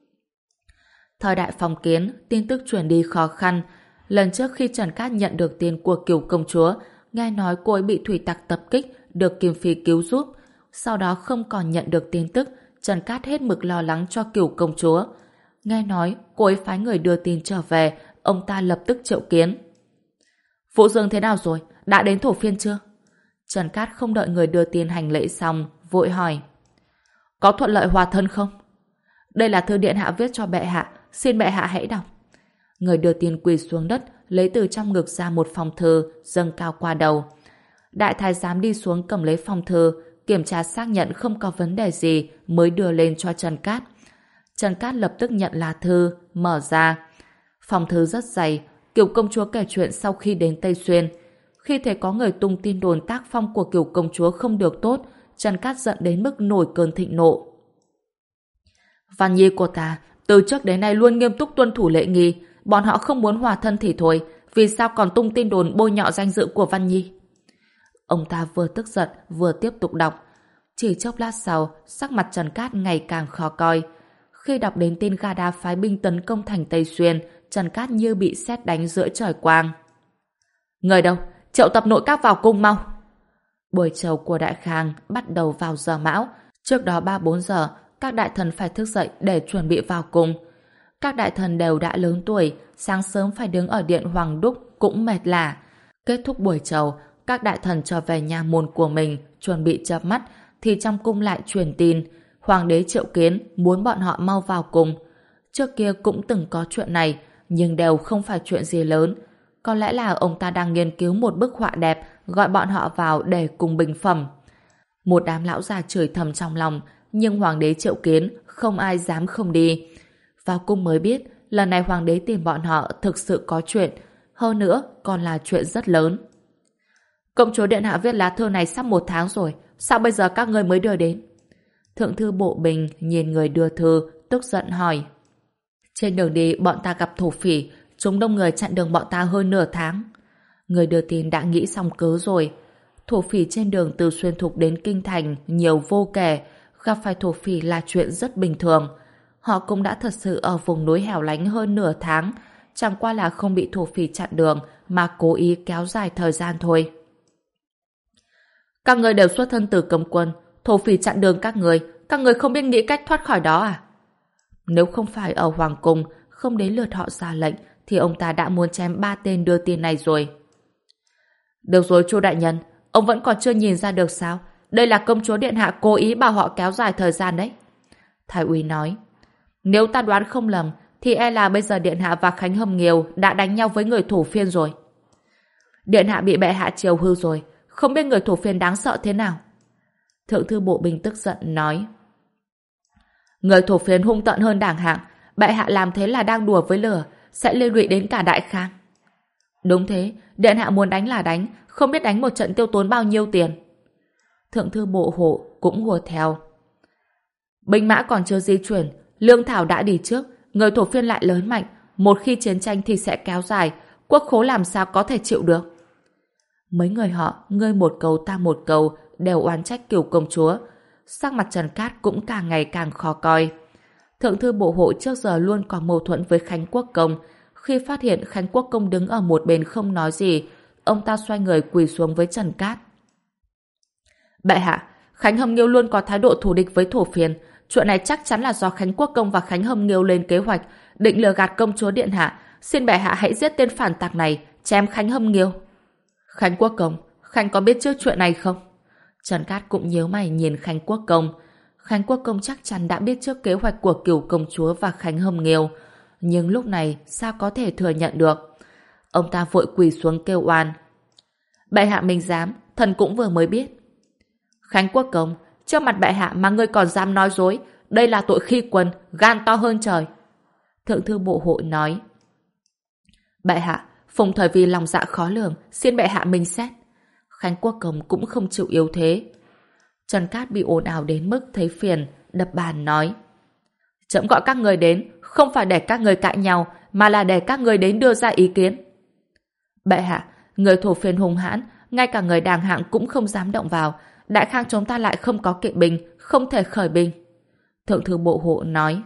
Speaker 1: Thời đại phong kiến, tin tức truyền đi khó khăn. Lần trước khi Trần Cát nhận được tin của Cửu Công Chúa, nghe nói cô ấy bị thủy tặc tập kích, được Kim Phi cứu giúp. Sau đó không còn nhận được tin tức, Trần Cát hết mực lo lắng cho Cửu Công Chúa. Nghe nói cô ấy phái người đưa tin trở về, ông ta lập tức triệu kiến. Vũ Dương thế nào rồi? Đã đến Thổ Phiên chưa? Trần Cát không đợi người đưa tin hành lễ xong, vội hỏi. Có thuận lợi hòa thân không? Đây là thư điện hạ viết cho bệ hạ, xin bệ hạ hãy đọc. Người đưa tin quỳ xuống đất, lấy từ trong ngực ra một phong thư, dâng cao qua đầu. Đại thái giám đi xuống cầm lấy phong thư, kiểm tra xác nhận không có vấn đề gì mới đưa lên cho Trần Cát. Trần Cát lập tức nhận là thư, mở ra. Phong thư rất dày, Cửu Công Chúa kể chuyện sau khi đến Tây Xuyên. Khi thấy có người tung tin đồn tác phong của Cửu Công Chúa không được tốt, Trần Cát giận đến mức nổi cơn thịnh nộ. Văn nhi của ta, từ trước đến nay luôn nghiêm túc tuân thủ lễ nghi, bọn họ không muốn hòa thân thì thôi, vì sao còn tung tin đồn bôi nhọ danh dự của Văn nhi? Ông ta vừa tức giận vừa tiếp tục đọc. Chỉ chốc lát sau, sắc mặt Trần Cát ngày càng khó coi. Khi đọc đến tin Ga Đa phái binh tấn công thành Tây Xuyên, Trần Cát như bị sét đánh giữa trời quang. Người đâu? Triệu tập nội các vào cung mau! Buổi chiều của Đại Khang bắt đầu vào giờ mão. Trước đó ba bốn giờ, các đại thần phải thức dậy để chuẩn bị vào cung. Các đại thần đều đã lớn tuổi, sáng sớm phải đứng ở điện Hoàng Đúc cũng mệt lả. Kết thúc buổi chiều, các đại thần trở về nhà môn của mình, chuẩn bị chợp mắt, thì trong cung lại truyền tin. Hoàng đế triệu kiến, muốn bọn họ mau vào cung. Trước kia cũng từng có chuyện này, nhưng đều không phải chuyện gì lớn. Có lẽ là ông ta đang nghiên cứu một bức họa đẹp gọi bọn họ vào để cùng bình phẩm. Một đám lão già chửi thầm trong lòng, nhưng hoàng đế triệu kiến, không ai dám không đi. Vào cung mới biết, lần này hoàng đế tìm bọn họ thực sự có chuyện, hơn nữa còn là chuyện rất lớn. Công chúa điện hạ viết lá thư này sắp một tháng rồi, sao bây giờ các ngươi mới đưa đến? Thượng thư Bộ Bình nhìn người đưa thư, tức giận hỏi. Trên đường đi bọn ta gặp thổ phỉ, chúng đông người chặn đường bọn ta hơn nửa tháng. Người đưa tin đã nghĩ xong cớ rồi. Thổ phỉ trên đường từ Xuyên Thục đến Kinh Thành nhiều vô kể, gặp phải thổ phỉ là chuyện rất bình thường. Họ cũng đã thật sự ở vùng núi hẻo lánh hơn nửa tháng, chẳng qua là không bị thổ phỉ chặn đường mà cố ý kéo dài thời gian thôi. Các người đều xuất thân từ cấm quân, thổ phỉ chặn đường các người, các người không biết nghĩ cách thoát khỏi đó à? Nếu không phải ở Hoàng Cung, không đến lượt họ ra lệnh, thì ông ta đã muốn chém ba tên đưa tin này rồi. Được rồi Chu đại nhân, ông vẫn còn chưa nhìn ra được sao? Đây là công chúa điện hạ cố ý bảo họ kéo dài thời gian đấy. Thái úy nói. Nếu ta đoán không lầm, thì e là bây giờ điện hạ và Khánh Hâm Nghiêu đã đánh nhau với người thổ phiên rồi. Điện hạ bị bệ hạ chiều hư rồi, không biết người thổ phiên đáng sợ thế nào. Thượng thư Bộ Bình tức giận nói. Người thổ phiên hung tợn hơn đảng hạng, bệ hạ làm thế là đang đùa với lửa, sẽ liên lụy đến cả Đại Khang. Đúng thế, điện hạ muốn đánh là đánh, không biết đánh một trận tiêu tốn bao nhiêu tiền. Thượng thư Bộ Hộ cũng hùa theo. Binh mã còn chưa di chuyển, lương thảo đã đi trước, người thổ phiên lại lớn mạnh, một khi chiến tranh thì sẽ kéo dài, quốc khố làm sao có thể chịu được. Mấy người họ, ngươi một câu ta một câu, đều oán trách Kiều công chúa. Sắc mặt Trần Cát cũng càng ngày càng khó coi. Thượng thư Bộ Hộ trước giờ luôn có mâu thuẫn với Khánh Quốc Công. Khi phát hiện Khánh Quốc Công đứng ở một bên không nói gì, ông ta xoay người quỳ xuống với Trần Cát. Bệ hạ, Khánh Hâm Nghiêu luôn có thái độ thù địch với thổ phiên. Chuyện này chắc chắn là do Khánh Quốc Công và Khánh Hâm Nghiêu lên kế hoạch, định lừa gạt công chúa điện hạ. Xin bệ hạ hãy giết tên phản tặc này, chém Khánh Hâm Nghiêu. Khánh Quốc Công, Khánh có biết trước chuyện này không? Trần Cát cũng nhíu mày nhìn Khánh Quốc Công. Khánh Quốc Công chắc chắn đã biết trước kế hoạch của Cửu công chúa và Khánh Hâm Nghiêu, nhưng lúc này sao có thể thừa nhận được? Ông ta vội quỳ xuống kêu oan. Bệ hạ mình dám, thần cũng vừa mới biết. Khánh Quốc Công, trước mặt bệ hạ mà ngươi còn dám nói dối, đây là tội khi quân, gan to hơn trời. Thượng thư Bộ Hộ nói. Bệ hạ, phùng thời vì lòng dạ khó lường, xin bệ hạ minh xét. Khánh Quốc Công cũng không chịu yếu thế. Trần Cát bị ồn ào đến mức thấy phiền, đập bàn nói. Trẫm gọi các người đến, không phải để các người cãi nhau, mà là để các người đến đưa ra ý kiến. Bệ hạ, người thổ phiên hung hãn, ngay cả người đàng hạng cũng không dám động vào. Đại Khang chúng ta lại không có kỵ binh, không thể khởi binh. Thượng thư Bộ Hộ nói.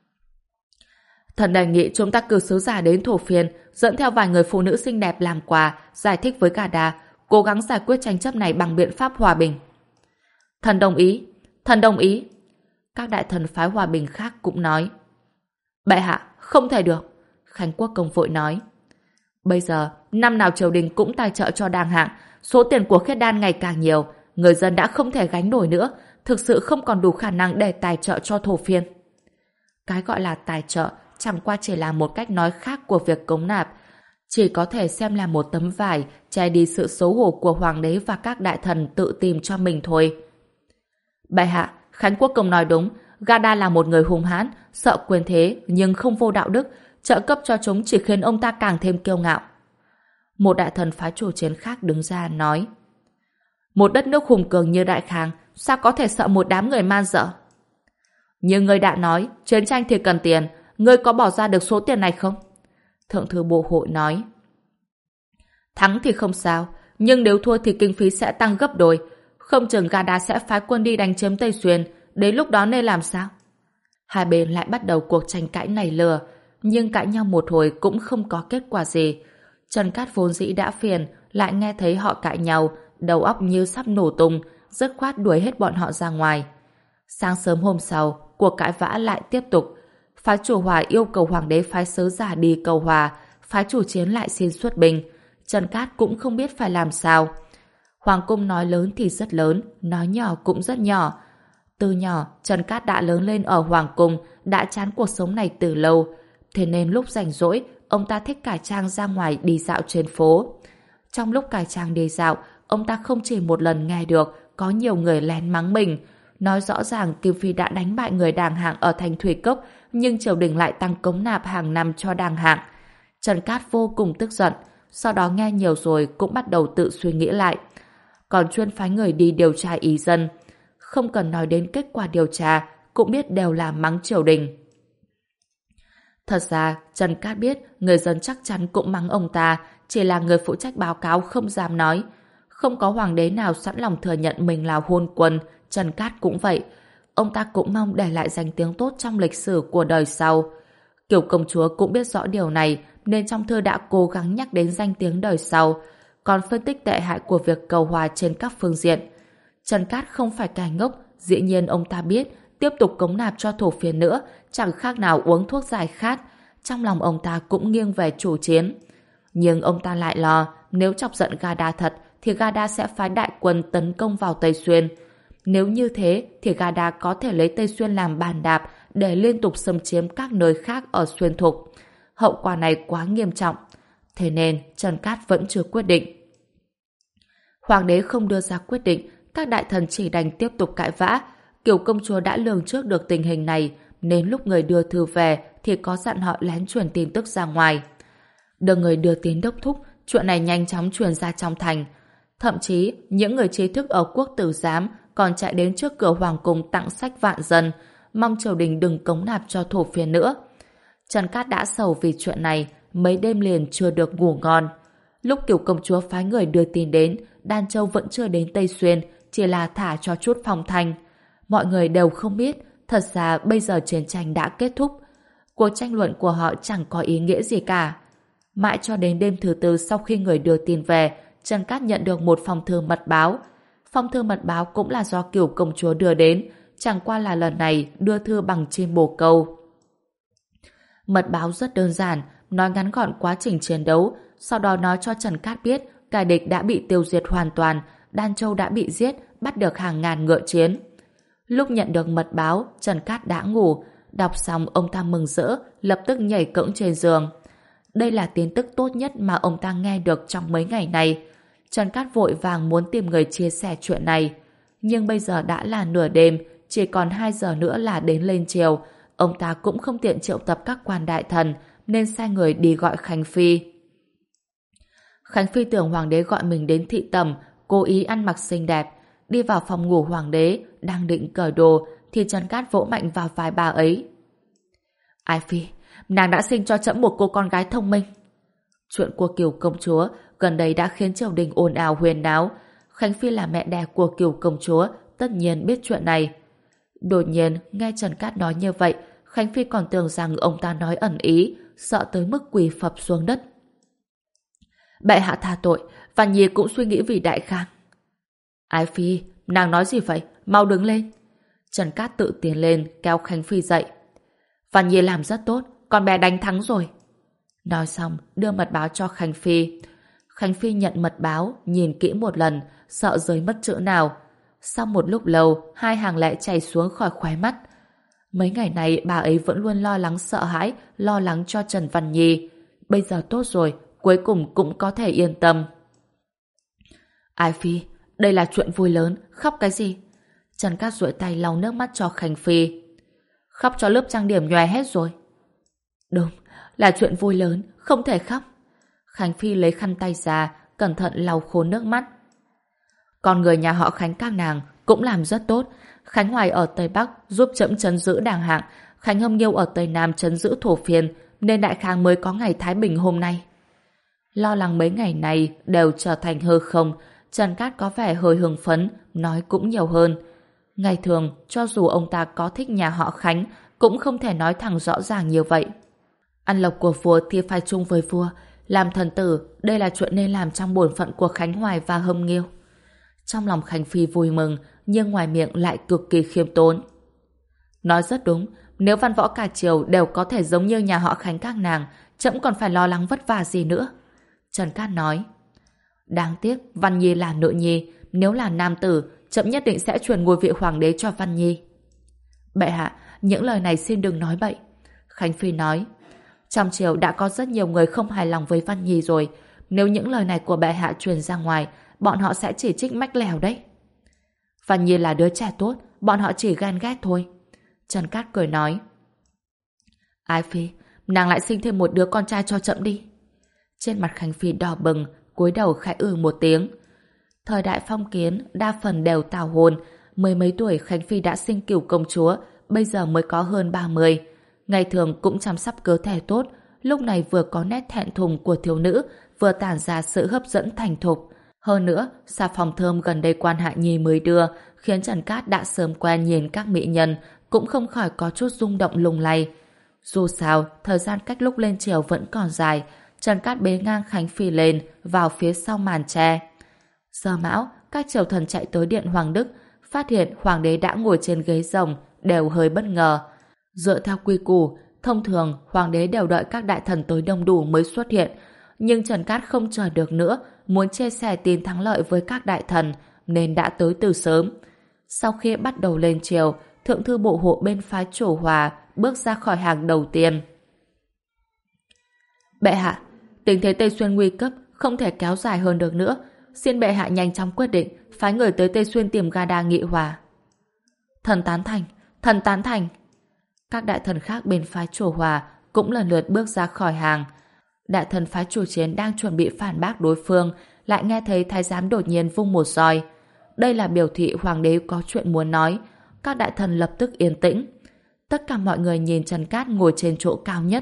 Speaker 1: Thần đề nghị chúng ta cử sứ giả đến thổ phiên, dẫn theo vài người phụ nữ xinh đẹp làm quà, giải thích với Gà Đa, cố gắng giải quyết tranh chấp này bằng biện pháp hòa bình. Thần đồng ý, thần đồng ý. Các đại thần phái hòa bình khác cũng nói. Bệ hạ, không thể được. Khánh Quốc Công vội nói. Bây giờ, năm nào triều đình cũng tài trợ cho đàng hạng, số tiền của khiết đan ngày càng nhiều, người dân đã không thể gánh nổi nữa, thực sự không còn đủ khả năng để tài trợ cho thổ phiên. Cái gọi là tài trợ chẳng qua chỉ là một cách nói khác của việc cống nạp, chỉ có thể xem là một tấm vải che đi sự xấu hổ của hoàng đế và các đại thần tự tìm cho mình thôi. Bệ hạ, Khánh Quốc Công nói đúng, Gà Đa là một người hung hãn, sợ quyền thế nhưng không vô đạo đức, trợ cấp cho chúng chỉ khiến ông ta càng thêm kiêu ngạo. Một đại thần phái chủ chiến khác đứng ra nói. Một đất nước hùng cường như Đại Khang, sao có thể sợ một đám người man dợ? Như ngươi đã nói, chiến tranh thì cần tiền, ngươi có bỏ ra được số tiền này không? Thượng thư Bộ Hộ nói. Thắng thì không sao, nhưng nếu thua thì kinh phí sẽ tăng gấp đôi. Không chừng Gà Đa sẽ phái quân đi đánh chiếm Tây Xuyên, đến lúc đó nên làm sao? Hai bên lại bắt đầu cuộc tranh cãi nảy lửa, nhưng cãi nhau một hồi cũng không có kết quả gì. Trần Cát vốn dĩ đã phiền, lại nghe thấy họ cãi nhau, đầu óc như sắp nổ tung, dứt khoát đuổi hết bọn họ ra ngoài. Sáng sớm hôm sau, cuộc cãi vã lại tiếp tục. Phái chủ hòa yêu cầu hoàng đế phái sứ giả đi cầu hòa, phái chủ chiến lại xin xuất binh. Trần Cát cũng không biết phải làm sao. Hoàng cung nói lớn thì rất lớn, nói nhỏ cũng rất nhỏ. Từ nhỏ, Trần Cát đã lớn lên ở Hoàng cung, đã chán cuộc sống này từ lâu. Thế nên lúc rảnh rỗi, ông ta thích cải trang ra ngoài đi dạo trên phố. Trong lúc cải trang đi dạo, ông ta không chỉ một lần nghe được có nhiều người lén mắng mình. Nói rõ ràng Kim Phi đã đánh bại người đàng hạng ở thành Thủy Cốc, nhưng triều đình lại tăng cống nạp hàng năm cho đàng hạng. Trần Cát vô cùng tức giận, sau đó nghe nhiều rồi cũng bắt đầu tự suy nghĩ lại. Còn chuyên phái người đi điều tra ý dân. Không cần nói đến kết quả điều tra, cũng biết đều là mắng triều đình. Thật ra, Trần Cát biết người dân chắc chắn cũng mắng ông ta, chỉ là người phụ trách báo cáo không dám nói. Không có hoàng đế nào sẵn lòng thừa nhận mình là hôn quân, Trần Cát cũng vậy. Ông ta cũng mong để lại danh tiếng tốt trong lịch sử của đời sau. Kiều công chúa cũng biết rõ điều này, nên trong thư đã cố gắng nhắc đến danh tiếng đời sau, còn phân tích tệ hại của việc cầu hòa trên các phương diện. Trần Cát không phải kẻ ngốc, dĩ nhiên ông ta biết tiếp tục cống nạp cho thổ phiên nữa chẳng khác nào uống thuốc giải khát. Trong lòng ông ta cũng nghiêng về chủ chiến. Nhưng ông ta lại lo nếu chọc giận Gada thật thì Gada sẽ phái đại quân tấn công vào Tây Xuyên. Nếu như thế thì Gada có thể lấy Tây Xuyên làm bàn đạp để liên tục xâm chiếm các nơi khác ở Xuyên Thục. Hậu quả này quá nghiêm trọng. Thế nên Trần Cát vẫn chưa quyết định. Hoàng đế không đưa ra quyết định, các đại thần chỉ đành tiếp tục cãi vã. Kiều công chúa đã lường trước được tình hình này, nên lúc người đưa thư về thì có dặn họ lén truyền tin tức ra ngoài. Được người đưa tin đốc thúc, chuyện này nhanh chóng truyền ra trong thành. Thậm chí, những người trí thức ở quốc tử giám còn chạy đến trước cửa hoàng cung tặng sách vạn dân, mong triều đình đừng cống nạp cho thổ phiên nữa. Trần Cát đã sầu vì chuyện này, mấy đêm liền chưa được ngủ ngon. Lúc Kiều công chúa phái người đưa tin đến, Đan Châu vẫn chưa đến Tây Xuyên, chỉ là thả cho chút phong thanh. Mọi người đều không biết, thật ra bây giờ chiến tranh đã kết thúc. Cuộc tranh luận của họ chẳng có ý nghĩa gì cả. Mãi cho đến đêm thứ tư sau khi người đưa tin về, Trần Cát nhận được một phong thư mật báo. Phong thư mật báo cũng là do Kiều công chúa đưa đến, chẳng qua là lần này đưa thư bằng chim bồ câu. Mật báo rất đơn giản, nói ngắn gọn quá trình chiến đấu, sau đó nói cho Trần Cát biết kẻ địch đã bị tiêu diệt hoàn toàn, Đan Châu đã bị giết, bắt được hàng ngàn ngựa chiến. Lúc nhận được mật báo, Trần Cát đã ngủ, đọc xong ông ta mừng rỡ, lập tức nhảy cẫng trên giường. Đây là tin tức tốt nhất mà ông ta nghe được trong mấy ngày này. Trần Cát vội vàng muốn tìm người chia sẻ chuyện này. Nhưng bây giờ đã là nửa đêm, chỉ còn hai giờ nữa là đến lên chiều. Ông ta cũng không tiện triệu tập các quan đại thần, nên sai người đi gọi Khánh Phi. Khánh Phi tưởng hoàng đế gọi mình đến thị tẩm, cố ý ăn mặc xinh đẹp. Đi vào phòng ngủ hoàng đế, đang định cởi đồ, thì Trần Cát vỗ mạnh vào vai bà ấy. Ái Phi, nàng đã sinh cho trẫm một cô con gái thông minh. Chuyện của Kiều công chúa gần đây đã khiến triều đình ồn ào huyên náo. Khánh Phi là mẹ đẻ của Kiều công chúa, tất nhiên biết chuyện này. Đột nhiên nghe Trần Cát nói như vậy, Khánh Phi còn tưởng rằng ông ta nói ẩn ý, sợ tới mức quỳ phập xuống đất. Bệ hạ tha tội, Văn Nhi cũng suy nghĩ vì đại khang. Ái Phi, nàng nói gì vậy? Mau đứng lên. Trần Cát tự tiến lên, kéo Khánh Phi dậy. Văn Nhi làm rất tốt, con bé đánh thắng rồi. Nói xong, đưa mật báo cho Khánh Phi. Khánh Phi nhận mật báo, nhìn kỹ một lần, sợ rơi mất chữ nào. Sau một lúc lâu, hai hàng lệ chảy xuống khỏi khóe mắt. Mấy ngày này bà ấy vẫn luôn lo lắng sợ hãi, lo lắng cho Trần Văn Nhi. Bây giờ tốt rồi, cuối cùng cũng có thể yên tâm. Ái Phi, đây là chuyện vui lớn, khóc cái gì? Trần Cát duỗi tay lau nước mắt cho Khánh Phi. Khóc cho lớp trang điểm nhòe hết rồi. Đúng, là chuyện vui lớn, không thể khóc. Khánh Phi lấy khăn tay ra, cẩn thận lau khô nước mắt. Còn người nhà họ Khánh các nàng cũng làm rất tốt. Khánh Hoài ở Tây Bắc giúp trẫm trấn giữ đàng hạng, Khánh Hâm Nghiêu ở Tây Nam trấn giữ thổ phiên, nên đại khang mới có ngày thái bình hôm nay. Lo lắng mấy ngày này đều trở thành hư không, Trần Cát có vẻ hơi hưng phấn, nói cũng nhiều hơn. Ngày thường, cho dù ông ta có thích nhà họ Khánh, cũng không thể nói thẳng rõ ràng như vậy. Ăn lộc của vua thì phải chung với vua, làm thần tử, đây là chuyện nên làm trong bổn phận của Khánh Hoài và Hâm Nghiêu. Trong lòng Khánh Phi vui mừng, nhưng ngoài miệng lại cực kỳ khiêm tốn. Nói rất đúng, nếu văn võ cả triều đều có thể giống như nhà họ Khánh các nàng, trẫm còn phải lo lắng vất vả gì nữa. Trần Cát nói. Đáng tiếc, Văn Nhi là nữ nhi, nếu là nam tử, trẫm nhất định sẽ truyền ngôi vị hoàng đế cho Văn Nhi. Bệ hạ, những lời này xin đừng nói bậy. Khánh Phi nói. Trong triều đã có rất nhiều người không hài lòng với Văn Nhi rồi. Nếu những lời này của bệ hạ truyền ra ngoài, bọn họ sẽ chỉ trích mách lèo đấy. Văn Nhi là đứa trẻ tốt, bọn họ chỉ ghen ghét thôi. Trần Cát cười nói. Ái Phi, nàng lại sinh thêm một đứa con trai cho chậm đi. Trên mặt Khánh Phi đỏ bừng, cúi đầu khẽ ừ một tiếng. Thời đại phong kiến, đa phần đều tảo hôn. Mười mấy tuổi Khánh Phi đã sinh cửu công chúa, bây giờ mới có hơn ba mươi. Ngày thường cũng chăm sóc cơ thể tốt, lúc này vừa có nét thẹn thùng của thiếu nữ, vừa tản ra sự hấp dẫn thành thục. Hơn nữa, xà phòng thơm gần đây quan Hạ Nhi mới đưa, khiến Trần Cát đã sớm quen nhìn các mỹ nhân, cũng không khỏi có chút rung động lung lay. Dù sao, thời gian cách lúc lên triều vẫn còn dài, Trần Cát bế ngang Khánh Phi lên, vào phía sau màn tre. Giờ mão, các triều thần chạy tới điện Hoàng Đức, phát hiện Hoàng đế đã ngồi trên ghế rồng, đều hơi bất ngờ. Dựa theo quy củ, thông thường Hoàng đế đều đợi các đại thần tới đông đủ mới xuất hiện, nhưng Trần Cát không chờ được nữa, muốn chia sẻ tin thắng lợi với các đại thần, nên đã tới từ sớm. Sau khi bắt đầu lên triều, thượng thư bộ hộ bên phái Chủ Hòa bước ra khỏi hàng đầu tiên. Bệ hạ, tình thế Tây Xuyên nguy cấp, không thể kéo dài hơn được nữa. Xin bệ hạ nhanh chóng quyết định, phái người tới Tây Xuyên tìm Gada nghị hòa. Thần tán thành, thần tán thành. Các đại thần khác bên phái Chủ Hòa cũng lần lượt bước ra khỏi hàng. Đại thần phái Chủ Chiến đang chuẩn bị phản bác đối phương, lại nghe thấy thái giám đột nhiên vung một roi. Đây là biểu thị hoàng đế có chuyện muốn nói. Các đại thần lập tức yên tĩnh. Tất cả mọi người nhìn Trần Cát ngồi trên chỗ cao nhất.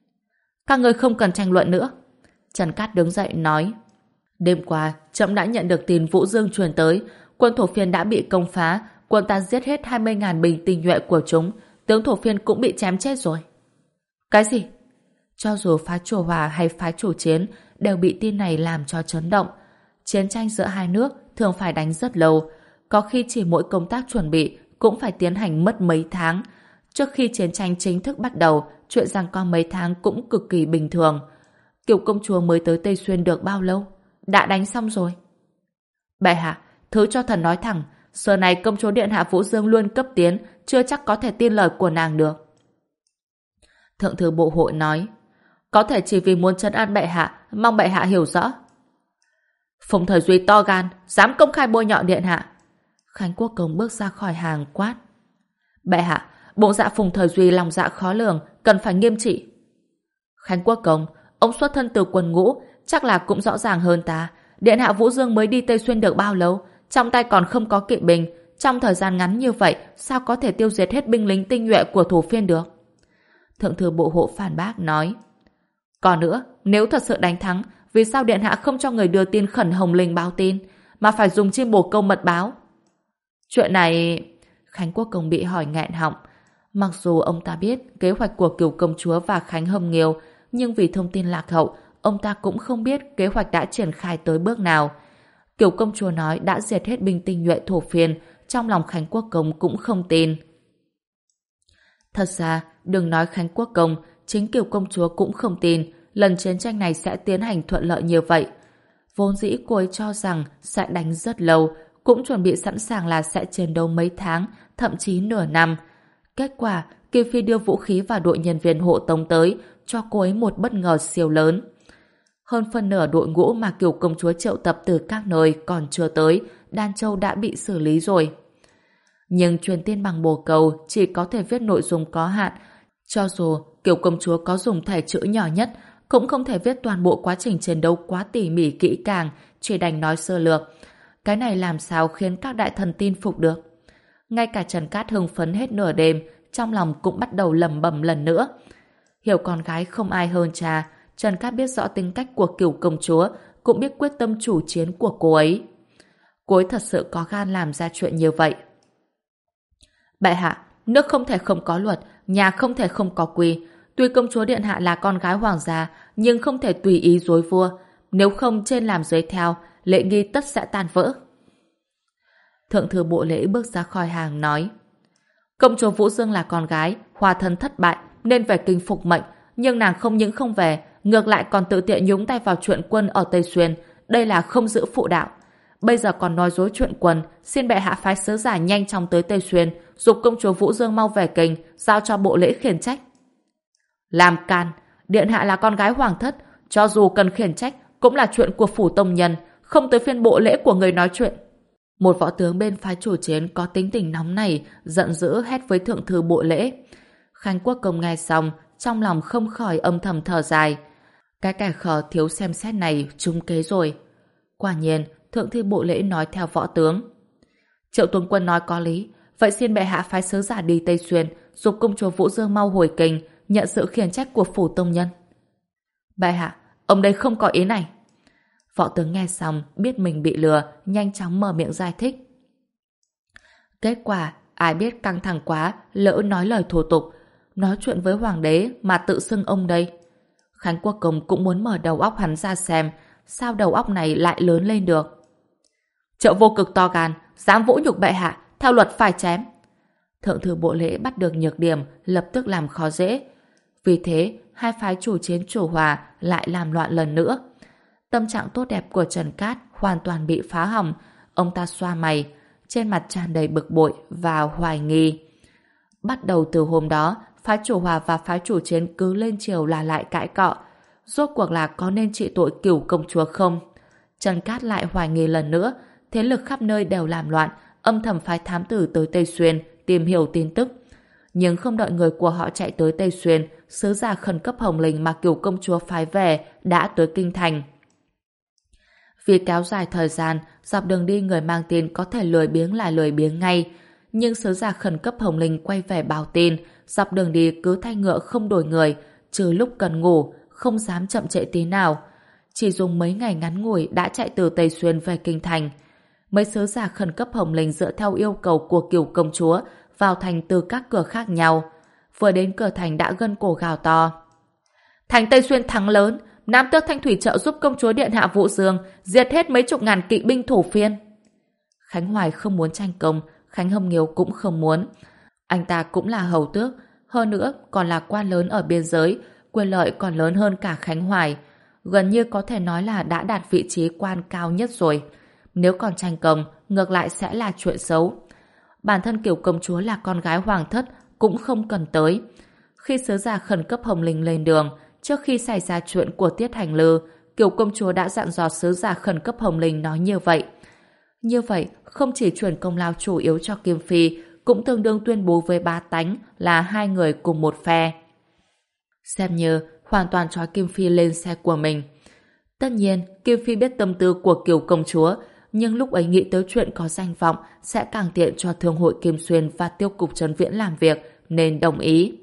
Speaker 1: Các người không cần tranh luận nữa. Trần Cát đứng dậy nói. Đêm qua, trẫm đã nhận được tin Vũ Dương truyền tới, quân Thổ Phiên đã bị công phá, quân ta giết hết hai mươi nghìn binh tinh nhuệ của chúng, tướng Thổ Phiên cũng bị chém chết rồi. Cái gì? Cho dù phái Chủ Hòa hay phái Chủ Chiến đều bị tin này làm cho chấn động. Chiến tranh giữa hai nước thường phải đánh rất lâu, có khi chỉ mỗi công tác chuẩn bị cũng phải tiến hành mất mấy tháng. Trước khi chiến tranh chính thức bắt đầu, chuyện giằng co mấy tháng cũng cực kỳ bình thường. Cửu công chúa mới tới Tây Xuyên được bao lâu? Đã đánh xong rồi. Bệ hạ, thứ cho thần nói thẳng, giờ này công chúa điện hạ Vũ Dương luôn cấp tiến, chưa chắc có thể tin lời của nàng được. Thượng thư bộ hội nói, có thể chỉ vì muốn trấn an bệ hạ, mong bệ hạ hiểu rõ. Phùng Thời Duy to gan, dám công khai bôi nhọ điện hạ. Khánh Quốc Công bước ra khỏi hàng quát. Bệ hạ, bộ dạ Phùng Thời Duy lòng dạ khó lường, cần phải nghiêm trị. Khánh Quốc Công, ông xuất thân từ quân ngũ, chắc là cũng rõ ràng hơn ta. Điện hạ Vũ Dương mới đi Tây Xuyên được bao lâu, trong tay còn không có kỵ binh, trong thời gian ngắn như vậy, sao có thể tiêu diệt hết binh lính tinh nhuệ của Thổ Phiên được? Thượng thư bộ hộ phản bác nói. Còn nữa, nếu thật sự đánh thắng, vì sao điện hạ không cho người đưa tin khẩn Hồng Linh báo tin, mà phải dùng chim bồ câu mật báo? Chuyện này... Khánh Quốc Công bị hỏi nghẹn họng. Mặc dù ông ta biết kế hoạch của Cửu công chúa và Khánh Hâm Nghiêu, nhưng vì thông tin lạc hậu, ông ta cũng không biết kế hoạch đã triển khai tới bước nào. Cửu công chúa nói đã diệt hết binh tinh nhuệ Thổ Phiên, trong lòng Khánh Quốc Công cũng không tin. Thật ra, đừng nói Khánh Quốc Công, chính Cửu công chúa cũng không tin lần chiến tranh này sẽ tiến hành thuận lợi như vậy. Vốn dĩ cô ấy cho rằng sẽ đánh rất lâu, cũng chuẩn bị sẵn sàng là sẽ chiến đấu mấy tháng, thậm chí nửa năm. Kết quả, Kiều Phi đưa vũ khí và đội nhân viên hộ tống tới, cho cô ấy một bất ngờ siêu lớn. Hơn phân nửa đội ngũ mà Kiều công chúa triệu tập từ các nơi còn chưa tới, Đan Châu đã bị xử lý rồi. Nhưng truyền tin bằng bồ câu chỉ có thể viết nội dung có hạn. Cho dù Kiều công chúa có dùng thể chữ nhỏ nhất, cũng không thể viết toàn bộ quá trình chiến đấu quá tỉ mỉ kỹ càng, chỉ đành nói sơ lược. Cái này làm sao khiến các đại thần tin phục được? Ngay cả Trần Cát hưng phấn hết nửa đêm, trong lòng cũng bắt đầu lẩm bẩm lần nữa. Hiểu con gái không ai hơn cha, Trần Cát biết rõ tính cách của Cửu công chúa, cũng biết quyết tâm chủ chiến của cô ấy. Cô ấy thật sự có gan làm ra chuyện như vậy. Bệ hạ, nước không thể không có luật, nhà không thể không có quy. Tuy công chúa điện hạ là con gái hoàng gia, nhưng không thể tùy ý dối vua. Nếu không trên làm dưới theo, lễ nghi tất sẽ tan vỡ. Thượng thư bộ lễ bước ra khỏi hàng nói, công chúa Vũ Dương là con gái, hòa thân thất bại nên về kinh phục mệnh, nhưng nàng không những không về, ngược lại còn tự tiện nhúng tay vào chuyện quân ở Tây Xuyên, đây là không giữ phụ đạo. Bây giờ còn nói dối chuyện quân, xin bệ hạ phái sứ giả nhanh chóng tới Tây Xuyên, giục công chúa Vũ Dương mau về kinh, giao cho bộ lễ khiển trách. Làm can, điện hạ là con gái hoàng thất, cho dù cần khiển trách cũng là chuyện của phủ tông nhân, không tới phiên bộ lễ của người nói chuyện. Một võ tướng bên phái chủ chiến có tính tình nóng này, giận dữ hét với thượng thư bộ lễ. Khánh Quốc Công nghe xong, trong lòng không khỏi âm thầm thở dài. Cái kẻ khờ thiếu xem xét này trúng kế rồi. Quả nhiên, thượng thư bộ lễ nói theo võ tướng. Triệu tướng quân nói có lý, vậy xin bệ hạ phái sứ giả đi Tây Xuyên, giúp công chúa Vũ Dương mau hồi kinh, nhận sự khiển trách của phủ tông nhân. Bệ hạ, ông đây không có ý này. Võ tướng nghe xong, biết mình bị lừa, nhanh chóng mở miệng giải thích. Kết quả, ai biết căng thẳng quá, lỡ nói lời thủ tục, nói chuyện với hoàng đế mà tự xưng ông đây. Khánh Quốc Công cũng muốn mở đầu óc hắn ra xem, sao đầu óc này lại lớn lên được. Triệu vô cực to gan, dám vũ nhục bệ hạ, theo luật phải chém. Thượng thư bộ lễ bắt được nhược điểm, lập tức làm khó dễ. Vì thế, hai phái chủ chiến chủ hòa lại làm loạn lần nữa. Tâm trạng tốt đẹp của Trần Cát hoàn toàn bị phá hỏng. Ông ta xoa mày, trên mặt tràn đầy bực bội và hoài nghi. Bắt đầu từ hôm đó, phái chủ hòa và phái chủ chiến cứ lên chiều là lại cãi cọ. Rốt cuộc là có nên trị tội cửu công chúa không? Trần Cát lại hoài nghi lần nữa. Thế lực khắp nơi đều làm loạn, âm thầm phái thám tử tới Tây Xuyên tìm hiểu tin tức. Nhưng không đợi người của họ chạy tới Tây Xuyên, sứ giả khẩn cấp Hồng Linh mà cửu công chúa phái về đã tới Kinh Thành. Vì kéo dài thời gian, dọc đường đi người mang tin có thể lười biếng là lười biếng ngay. Nhưng sứ giả khẩn cấp Hồng Linh quay về báo tin, dọc đường đi cứ thay ngựa không đổi người, trừ lúc cần ngủ, không dám chậm trễ tí nào. Chỉ dùng mấy ngày ngắn ngủi đã chạy từ Tây Xuyên về Kinh Thành. Mấy sứ giả khẩn cấp Hồng Linh dựa theo yêu cầu của cửu công chúa vào thành từ các cửa khác nhau. Vừa đến cửa thành đã gân cổ gào to. Thành Tây Xuyên thắng lớn, Nam Tước Thanh Thủy trợ giúp công chúa điện hạ Vũ Dương diệt hết mấy chục ngàn kỵ binh thổ phiên. Khánh Hoài không muốn tranh công, Khánh Hâm Nghiếu cũng không muốn. Anh ta cũng là hầu tước, hơn nữa còn là quan lớn ở biên giới, quyền lợi còn lớn hơn cả Khánh Hoài. Gần như có thể nói là đã đạt vị trí quan cao nhất rồi. Nếu còn tranh công, ngược lại sẽ là chuyện xấu. Bản thân kiểu công chúa là con gái hoàng thất cũng không cần tới. Khi sứ giả khẩn cấp Hồng Linh lên đường, trước khi xảy ra chuyện của Tiết Hành Lư, kiểu công chúa đã dặn dò sứ giả khẩn cấp Hồng Linh nói như vậy. Như vậy, không chỉ chuyển công lao chủ yếu cho Kim Phi, cũng tương đương tuyên bố với bá tánh là hai người cùng một phe. Xem như hoàn toàn trói Kim Phi lên xe của mình. Tất nhiên, Kim Phi biết tâm tư của kiểu công chúa, nhưng lúc ấy nghĩ tới chuyện có danh vọng sẽ càng tiện cho Thương hội Kim Xuyên và Tiêu cục Trấn Viễn làm việc, nên đồng ý.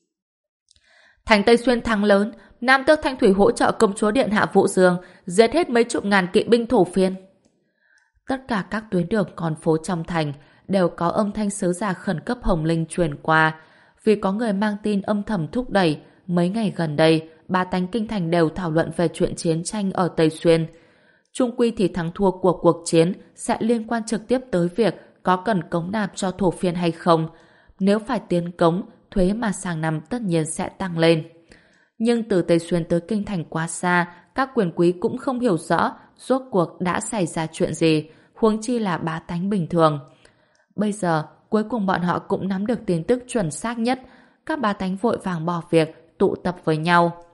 Speaker 1: Thành Tây Xuyên thắng lớn, Nam Tước Thanh Thủy hỗ trợ công chúa điện hạ Vũ Dương giết hết mấy chục ngàn kỵ binh thổ phiên. Tất cả các tuyến đường con phố trong thành đều có âm thanh sứ giả khẩn cấp Hồng Linh truyền qua, vì có người mang tin âm thầm thúc đẩy. Mấy ngày gần đây, bá tánh kinh thành đều thảo luận về chuyện chiến tranh ở Tây Xuyên. Chung quy thì thắng thua của cuộc chiến sẽ liên quan trực tiếp tới việc có cần cống nạp cho thổ phiên hay không. Nếu phải tiến cống, thuế mà sang năm tất nhiên sẽ tăng lên. Nhưng từ Tây Xuyên tới kinh thành quá xa, các quyền quý cũng không hiểu rõ rốt cuộc đã xảy ra chuyện gì, huống chi là bá tánh bình thường. Bây giờ, cuối cùng bọn họ cũng nắm được tin tức chuẩn xác nhất. Các bá tánh vội vàng bỏ việc, tụ tập với nhau.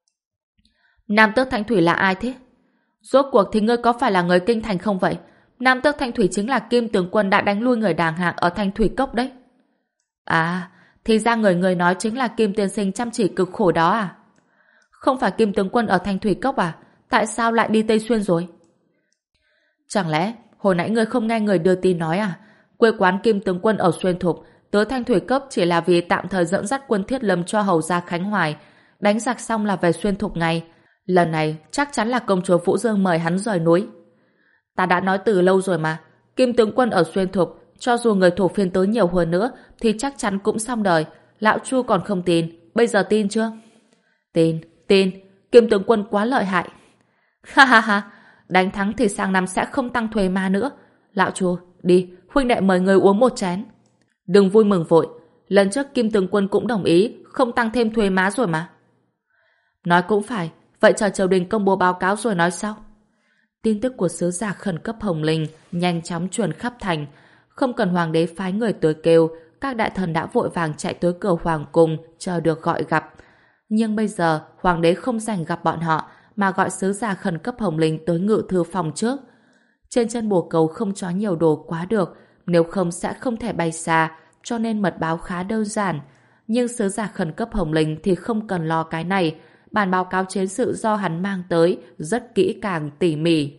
Speaker 1: Nam Tước Thanh Thủy là ai thế? Rốt cuộc thì ngươi có phải là người kinh thành không vậy? Nam Tước Thanh Thủy chính là Kim tướng quân đã đánh lui người đàng hạng ở Thanh Thủy Cốc đấy. À, thì ra người người nói chính là Kim tiên sinh chăm chỉ cực khổ đó à? Không phải Kim tướng quân ở Thanh Thủy Cốc à? Tại sao lại đi Tây Xuyên rồi? Chẳng lẽ hồi nãy ngươi không nghe người đưa tin nói à? Quê quán Kim tướng quân ở Xuyên Thục, tới Thanh Thủy Cốc chỉ là vì tạm thời dẫn dắt quân Thiết Lâm cho hầu gia Khánh Hoài, đánh giặc xong là về Xuyên Thục ngay. Lần này chắc chắn là công chúa Vũ Dương mời hắn rời núi. Ta đã nói từ lâu rồi mà, Kim tướng quân ở Xuyên Thục, cho dù người thổ phiên tới nhiều hơn nữa thì chắc chắn cũng xong đời. Lão Chu còn không tin, bây giờ tin chưa? Tin, tin, Kim tướng quân quá lợi hại. Ha ha ha, đánh thắng thì sang năm sẽ không tăng thuế má nữa. Lão Chu, đi, huynh đệ mời người uống một chén. Đừng vui mừng vội, lần trước Kim tướng quân cũng đồng ý không tăng thêm thuế má rồi mà. Nói cũng phải, vậy chờ triều đình công bố báo cáo rồi nói sau. Tin tức của sứ giả khẩn cấp Hồng Linh nhanh chóng truyền khắp thành. Không cần hoàng đế phái người tới kêu, các đại thần đã vội vàng chạy tới cửa hoàng cung chờ được gọi gặp. Nhưng bây giờ hoàng đế không rảnh gặp bọn họ, mà gọi sứ giả khẩn cấp Hồng Linh tới ngự thư phòng trước. Trên chân bồ câu không cho nhiều đồ quá được, nếu không sẽ không thể bay xa, cho nên mật báo khá đơn giản. Nhưng sứ giả khẩn cấp Hồng Linh thì không cần lo cái này, bản báo cáo chiến sự do hắn mang tới rất kỹ càng tỉ mỉ.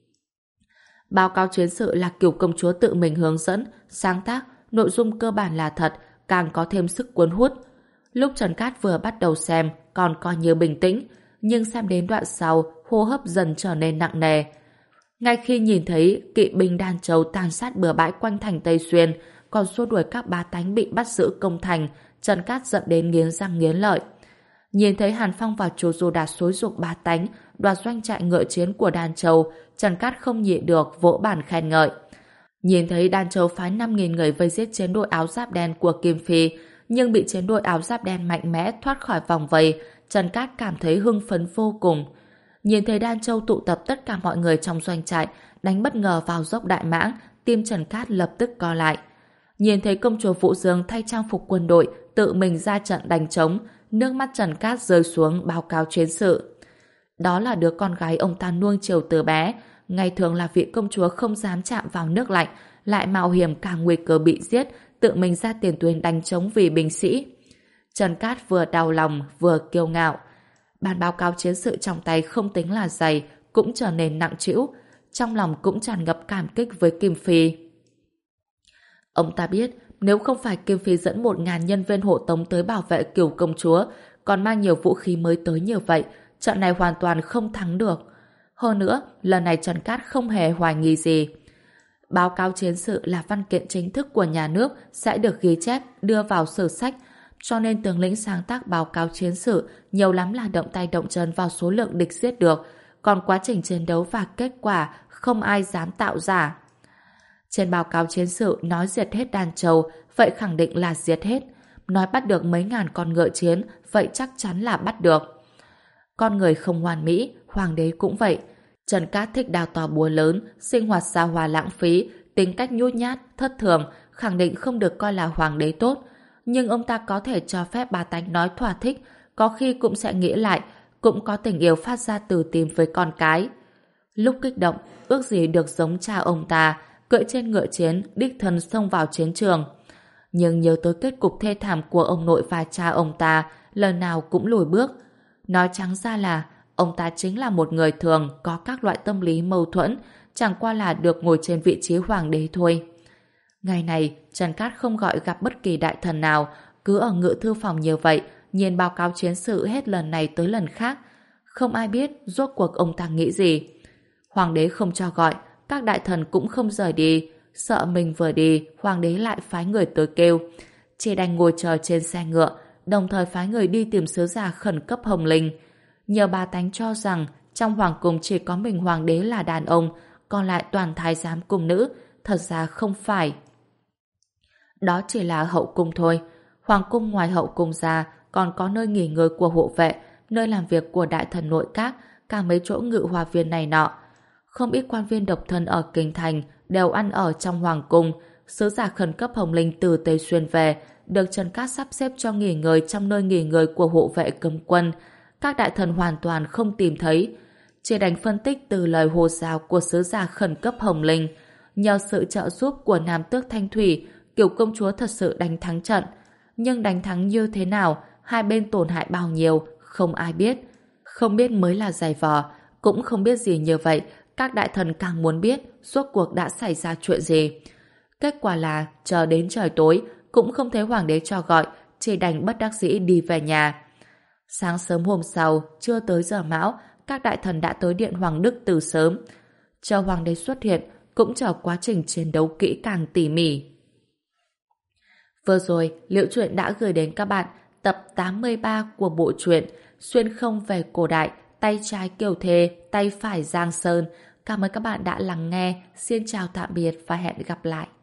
Speaker 1: Báo cáo chiến sự là kiểu công chúa tự mình hướng dẫn, sáng tác, nội dung cơ bản là thật, càng có thêm sức cuốn hút. Lúc Trần Cát vừa bắt đầu xem, còn coi như bình tĩnh, nhưng xem đến đoạn sau, hô hấp dần trở nên nặng nề. Ngay khi nhìn thấy kỵ binh Đan Châu tàn sát bừa bãi quanh thành Tây Xuyên, còn xua đuổi các bá tánh bị bắt giữ công thành, Trần Cát giận đến nghiến răng nghiến lợi. Nhìn thấy Hàn Phong và Chu Du Đạt xúi giục bá tánh đoạt doanh trại ngựa chiến của Đan Châu, Trần Cát không nhịn được vỗ bàn khen ngợi. Nhìn thấy Đan Châu phái năm nghìn người vây giết chiến đội áo giáp đen của Kim Phi, nhưng bị chiến đội áo giáp đen mạnh mẽ thoát khỏi vòng vây, Trần Cát cảm thấy hưng phấn vô cùng. Nhìn thấy Đan Châu tụ tập tất cả mọi người trong doanh trại, đánh bất ngờ vào dốc Đại Mãng, tim Trần Cát lập tức co lại. Nhìn thấy công chúa Vũ Dương thay trang phục quân đội, tự mình ra trận đánh trống, nước mắt Trần Cát rơi xuống báo cáo chiến sự. Đó là đứa con gái ông ta nuông chiều từ bé, ngày thường là vị công chúa không dám chạm vào nước lạnh, lại mạo hiểm cả nguy cơ bị giết, tự mình ra tiền tuyến đánh trống vì binh sĩ. Trần Cát vừa đau lòng vừa kiêu ngạo. Bản báo cáo chiến sự trong tay không tính là dày, cũng trở nên nặng trĩu, trong lòng cũng tràn ngập cảm kích với Kim Phi. Ông ta biết, nếu không phải Kim Phi dẫn một ngàn nhân viên hộ tống tới bảo vệ Kiều công chúa, còn mang nhiều vũ khí mới tới như vậy, trận này hoàn toàn không thắng được. Hơn nữa, lần này Trần Cát không hề hoài nghi gì. Báo cáo chiến sự là văn kiện chính thức của nhà nước, sẽ được ghi chép, đưa vào sử sách, cho nên tướng lĩnh sáng tác báo cáo chiến sự nhiều lắm là động tay động chân vào số lượng địch giết được, còn quá trình chiến đấu và kết quả không ai dám tạo giả. Trên báo cáo chiến sự nói diệt hết Đan Châu, vậy khẳng định là diệt hết. Nói bắt được mấy ngàn con ngựa chiến, vậy chắc chắn là bắt được. Con người không hoàn mỹ, hoàng đế cũng vậy. Trần Cát thích đào to búa lớn, sinh hoạt xa hoa lãng phí, tính cách nhút nhát, thất thường, khẳng định không được coi là hoàng đế tốt. Nhưng ông ta có thể cho phép bá tánh nói thỏa thích, có khi cũng sẽ nghĩ lại, cũng có tình yêu phát ra từ tim với con cái. Lúc kích động, ước gì được giống cha ông ta, cưỡi trên ngựa chiến, đích thân xông vào chiến trường. Nhưng nhớ tới kết cục thê thảm của ông nội và cha ông ta, lần nào cũng lùi bước. Nói trắng ra là, ông ta chính là một người thường có các loại tâm lý mâu thuẫn, chẳng qua là được ngồi trên vị trí hoàng đế thôi. Ngày này, Trần Cát không gọi gặp bất kỳ đại thần nào, cứ ở ngự thư phòng như vậy, nhìn báo cáo chiến sự hết lần này tới lần khác. Không ai biết rốt cuộc ông ta nghĩ gì. Hoàng đế không cho gọi, các đại thần cũng không rời đi, sợ mình vừa đi, hoàng đế lại phái người tới kêu. Chỉ đành ngồi chờ trên xe ngựa, đồng thời phái người đi tìm sứ giả khẩn cấp Hồng Linh. Nhiều bà tánh cho rằng trong hoàng cung chỉ có mình hoàng đế là đàn ông, còn lại toàn thái giám cung nữ, thật ra không phải. Đó chỉ là hậu cung thôi. Hoàng cung ngoài hậu cung ra còn có nơi nghỉ ngơi của hộ vệ, nơi làm việc của đại thần nội các, cả mấy chỗ ngự hòa viên này nọ. Không ít quan viên độc thân ở kinh thành đều ăn ở trong hoàng cung. Sứ giả khẩn cấp Hồng Linh từ Tây Xuyên về, được Trần Cát sắp xếp cho nghỉ ngơi trong nơi nghỉ ngơi của hộ vệ cấm quân. Các đại thần hoàn toàn không tìm thấy. Chỉ đành phân tích từ lời hồ giao của sứ giả khẩn cấp Hồng Linh. Nhờ sự trợ giúp của Nam Tước Thanh Thủy, Kiều công chúa thật sự đánh thắng trận. Nhưng đánh thắng như thế nào, hai bên tổn hại bao nhiêu, không ai biết. Không biết mới là giày vò, cũng không biết gì như vậy, các đại thần càng muốn biết rốt cuộc đã xảy ra chuyện gì. Kết quả là chờ đến trời tối cũng không thấy hoàng đế cho gọi, chỉ đành bất đắc dĩ đi về nhà. Sáng sớm hôm sau, chưa tới giờ mão, các đại thần đã tới điện Hoàng Đức từ sớm. Chờ hoàng đế xuất hiện, cũng chờ quá trình chiến đấu kỹ càng tỉ mỉ. Vừa rồi, Liễu Chuyện đã gửi đến các bạn tập tám mươi ba của bộ truyện Xuyên không về cổ đại, tay trái Kiều Thề, tay phải Giang Sơn. Cảm ơn các bạn đã lắng nghe. Xin chào tạm biệt và hẹn gặp lại.